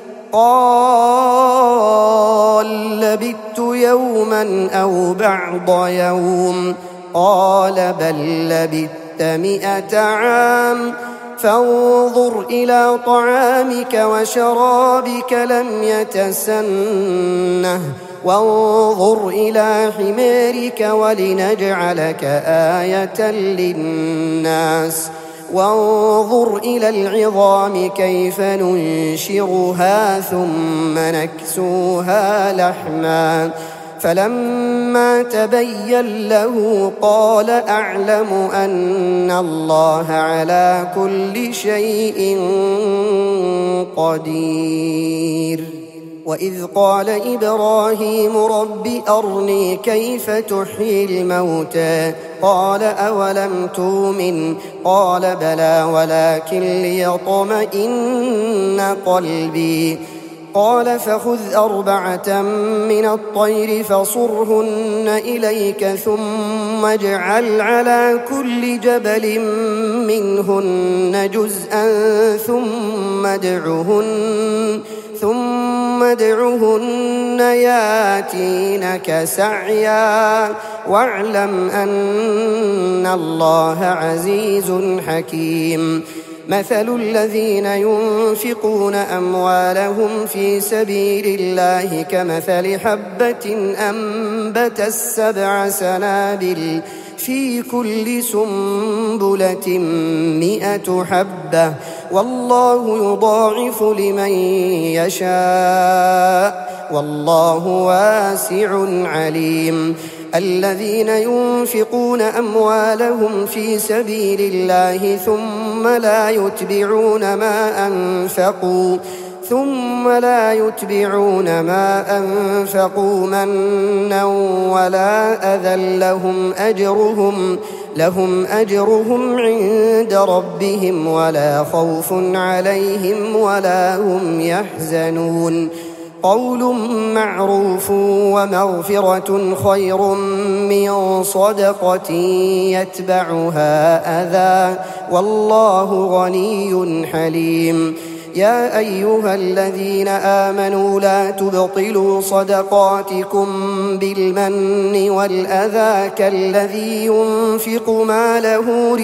قال لبثت يوما أو بعض يوم قال بل لبثت مئة عام فانظر إلى طعامك وشرابك لم يتسنه وانظر إلى حمارك ولنجعلك آية للناس وانظر إلى العظام كيف ننشرها ثم نكسوها لحما فلما تبين له قال أعلم أن الله على كل شيء قدير وإذ قال إبراهيم رب أرني كيف تحيي الموتى قال أولم تؤمن قال بلى ولكن ليطمئن قلبي قال فخذ أربعة من الطير فصرهن إليك ثم اجعل على كل جبل منهن جزءا ثم ادعهن ثم ادعهن ياتينك سعيا واعلم أن الله عزيز حكيم مثل الذين ينفقون أموالهم في سبيل الله كمثل حبة أنبتت سبع سنابل في كل سنبلة مئة حبة والله يضاعف لمن يشاء والله واسع عليم الذين ينفقون أموالهم في سبيل الله ثم لا يتبعون ما أنفقوا ثم لا يتبعون ما أنفقوا منا ولا أذى لهم أجرهم لهم أجرهم عند ربهم ولا خوف عليهم ولا هم يحزنون قول معروف ومغفرة خير من صدقة يتبعها أذى والله غني حليم يا أيها الذين آمنوا لا تبطلوا صدقاتكم بالمن والأذى كالذي ينفق ماله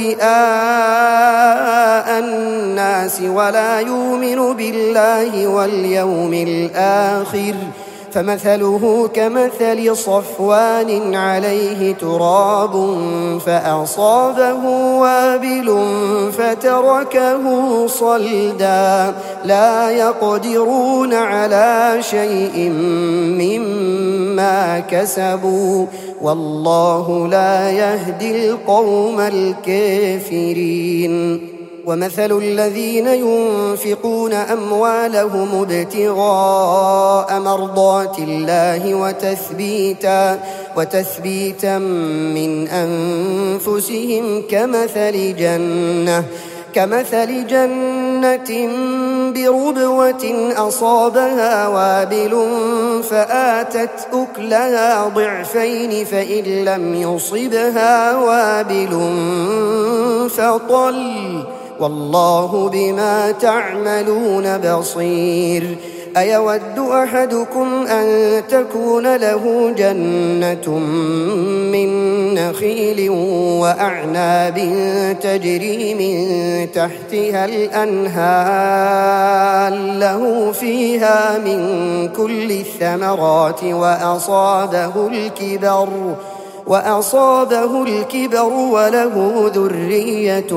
رئاء الناس ولا يؤمن بالله واليوم الآخر فمثله كمثل صفوان عليه تراب فأصابه وابل فتركه صلدا لا يقدرون على شيء مما كسبوا والله لا يهدي القوم الكافرين ومثل الذين ينفقون أموالهم ابتغاء مرضات الله وتثبيتا, وتثبيتا من أنفسهم كمثل جنة كمثل جنة بربوة أصابها وابل فآتت أكلها ضعفين فإن لم يصبها وابل فطل والله بما تعملون بصير أيود أحدكم أن تكون له جنة من نخيل وأعناب تجري من تحتها الأنهار له فيها من كل الثمرات وأصابه الكبر وأصابه الكبر وله ذرية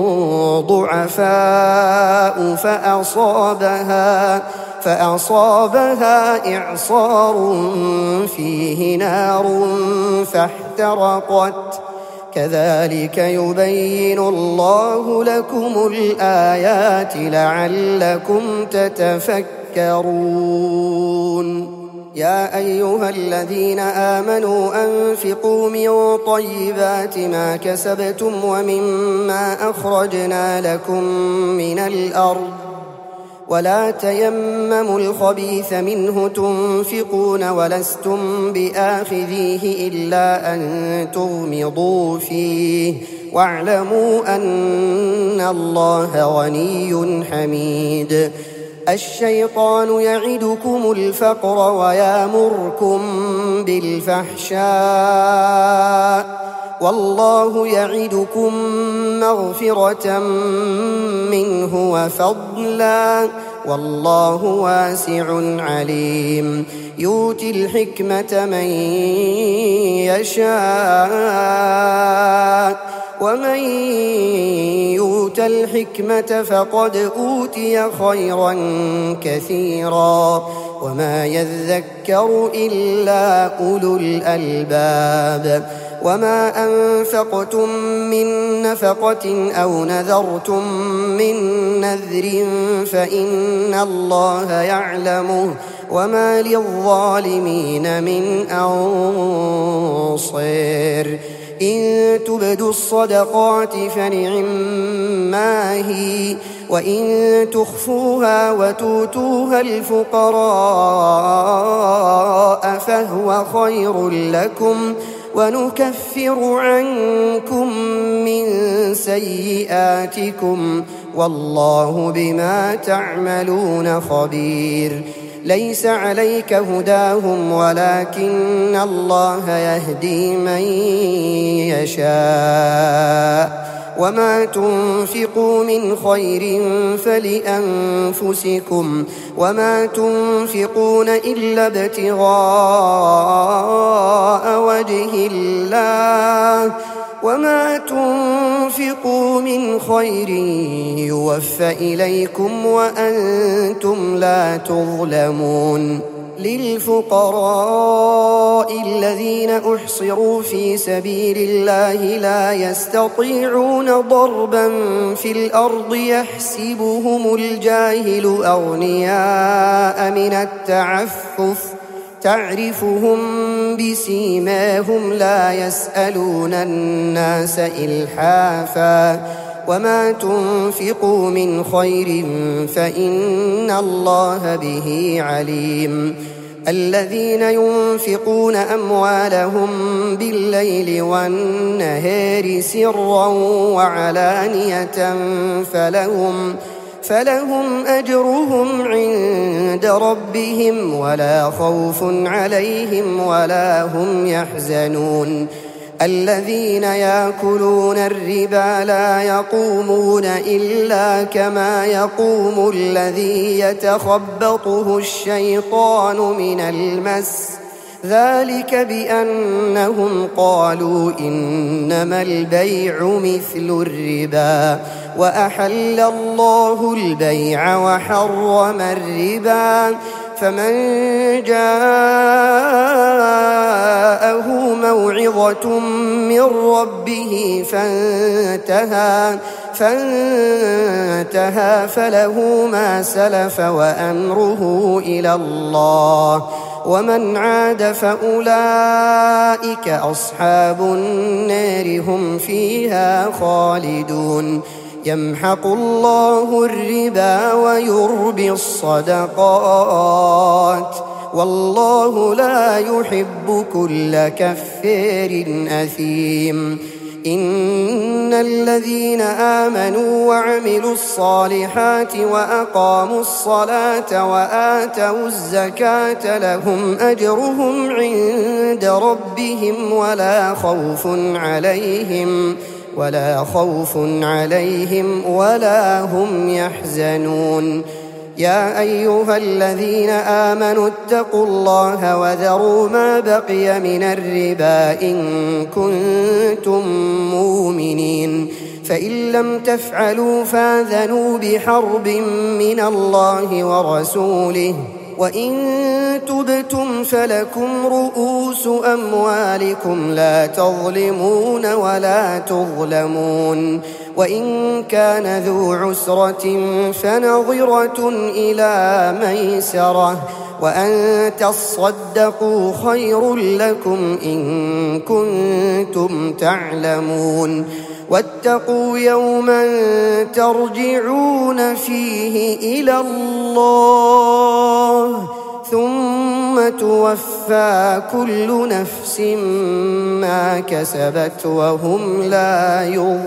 ضعفاء فأصابها فأصابها إعصار فيه نار فاحترقت كذلك يبين الله لكم الآيات لعلكم تتفكرون يا أيها الذين آمنوا أنفقوا من طيبات ما كسبتم ومما أخرجنا لكم من الأرض ولا تيمموا الخبيث منه تنفقون ولستم بآخذيه إلا أن تغمضوا فيه واعلموا أن الله غني حميد الشيطان يعدكم الفقر ويأمركم بالفحشاء والله يعدكم مغفرة منه وفضلا والله واسع عليم يؤتي الحكمة من يشاء ومن يؤت الحكمة فقد أوتي خيرا كثيرا وما يذكر إلا أولو الألباب وما أنفقتم من نفقة أو نذرتم من نذر فإن الله يعلمه وما للظالمين من أنصير إن تبدوا الصدقات فنعما هي وإن تخفوها وتؤتوها الفقراء فهو خير لكم ونكفر عنكم من سيئاتكم والله بما تعملون خبير ليس عليك هداهم ولكن الله يهدي من يشاء وما تنفقوا من خير فلأنفسكم وما تنفقون إلا ابتغاء وجه الله وما تنفقوا من خير يوفى إليكم وأنتم لا تظلمون للفقراء الذين أحصروا في سبيل الله لا يستطيعون ضربا في الأرض يحسبهم الجاهل أغنياء من التعفف تعرفهم بسيماهم لا يسألون الناس إلحافا وما تنفقوا من خير فإن الله به عليم الذين ينفقون أموالهم بالليل والنهار سرا وعلانية فلهم فلهم أجرهم عند ربهم ولا خوف عليهم ولا هم يحزنون الذين يأكلون الربا لا يقومون إلا كما يقوم الذي يتخبطه الشيطان من المس ذلك بأنهم قالوا إنما البيع مثل الربا وأحل الله البيع وحرم الربا فمن جاءه موعظة من ربه فانتهى فانتهى فله ما سلف وأمره إلى الله ومن عاد فأولئك أصحاب النار هم فيها خالدون يمحق الله الربا ويربي الصدقات والله لا يحب كل كفار أثيم إن الذين آمنوا وعملوا الصالحات وأقاموا الصلاة وآتوا الزكاة لهم أجرهم عند ربهم ولا خوف عليهم ولا خوف عليهم ولا هم يحزنون يا أيها الذين آمنوا اتقوا الله وذروا ما بقي من الربا إن كنتم مؤمنين فإن لم تفعلوا فاذنوا بحرب من الله ورسوله وإن تبتم فلكم رؤوس أموالكم لا تظلمون ولا تظلمون وإن كان ذو عسرة فنظرة إلى ميسرة وأن تصدقوا خير لكم إن كنتم تعلمون واتقوا يوما ترجعون فيه إلى الله ثم توفى كل نفس ما كسبت وهم لا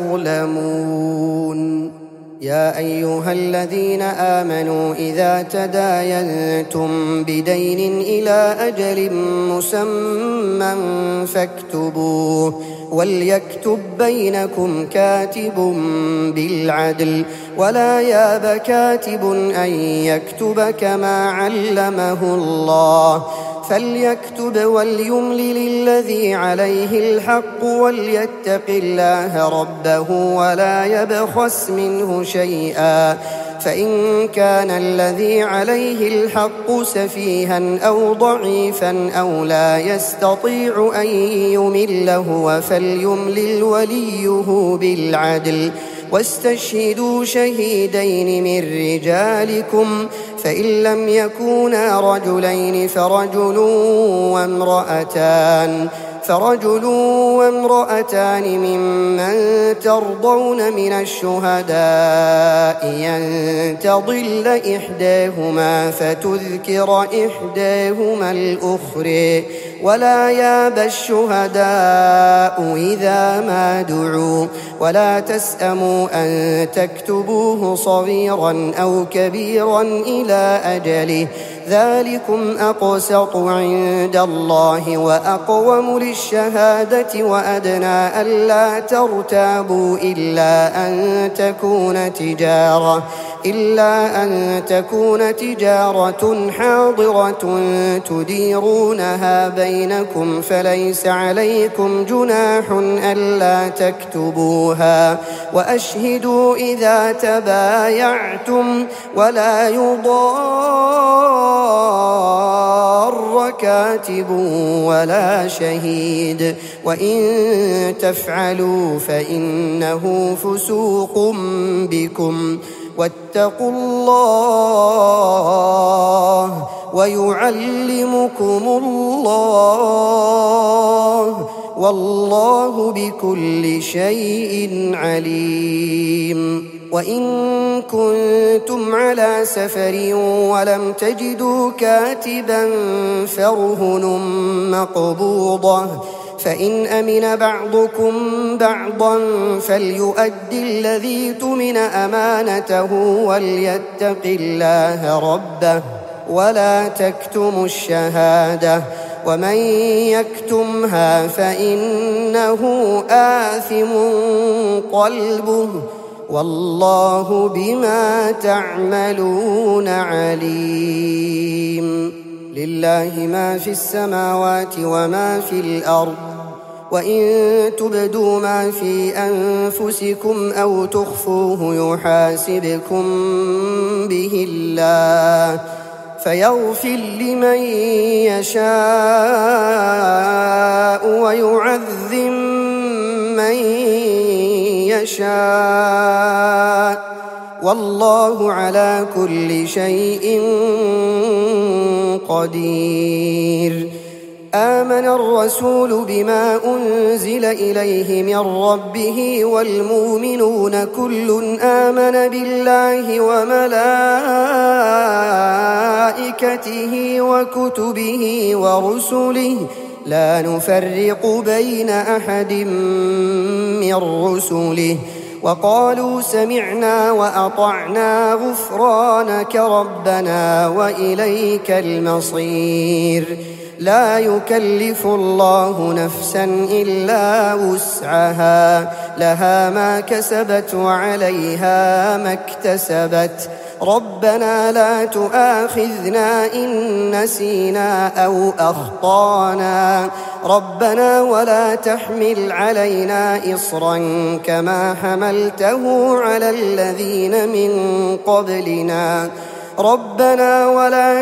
يظلمون يا أيها الذين آمنوا إذا تداينتم بدين إلى أجل مسمى فاكتبوه وليكتب بينكم كاتب بالعدل ولا ياب كاتب أن يكتب كما علمه الله فليكتب وليملل الذي عليه الحق وليتق الله ربه ولا يبخس منه شيئا فإن كان الذي عليه الحق سفيها أو ضعيفا أو لا يستطيع أن يمل هو فليملل وليه بالعدل واستشهدوا شهيدين من رجالكم فإن لم يكونا رجلين فرجل وامرأتان فرجل وامرأتان ممن ترضون من الشهداء أن تضل إحداهما فتذكر إحداهما الأخرى ولا يابى الشهداء إذا ما دعوا ولا تسأموا أن تكتبوه صغيرا أو كبيرا إلى أجله ذلكم أقسط عند الله وأقوم للشهادة وأدنى ألا ترتابوا إلا أن تكون تجارة إلا أن تكون تجارة حاضرة تديرونها بينكم فليس عليكم جناح ألا تكتبوها وأشهدوا إذا تبايعتم ولا يضار كاتب ولا شهيد وإن تفعلوا فإنه فسوق بكم واتقوا الله ويعلمكم الله والله بكل شيء عليم وإن كنتم على سفر ولم تجدوا كاتبا فرهن مقبوضة فإن أمن بعضكم بعضا فليؤد الذي تمن أمانته وليتق الله ربه ولا تكتموا الشهادة ومن يكتمها فإنه آثم قلبه والله بما تعملون عليم لله ما في السماوات وما في الأرض وإن تبدوا ما في أنفسكم أو تخفوه يحاسبكم به الله فيغفر لمن يشاء ويعذب من يشاء والله على كل شيء قدير آمن الرسول بما أنزل إليه من ربه والمؤمنون كل آمن بالله وملائكته وكتبه ورسله لا نفرق بين أحد من رسله وقالوا سمعنا وأطعنا غفرانك ربنا وإليك المصير لا يكلف الله نفسا إلا وسعها لها ما كسبت وعليها ما اكتسبت ربنا لا تؤاخذنا إن نسينا أو أخطانا ربنا ولا تحمل علينا إصرا كما حملته على الذين من قبلنا ربنا ولا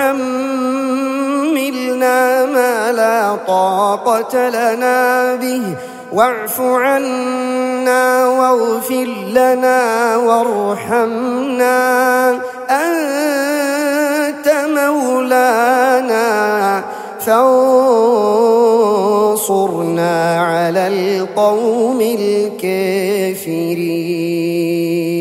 تحملنا ما لا طاقة لنا به واعف عنا واغفر لنا وارحمنا أنت مولانا فانصرنا على القوم الكافرين.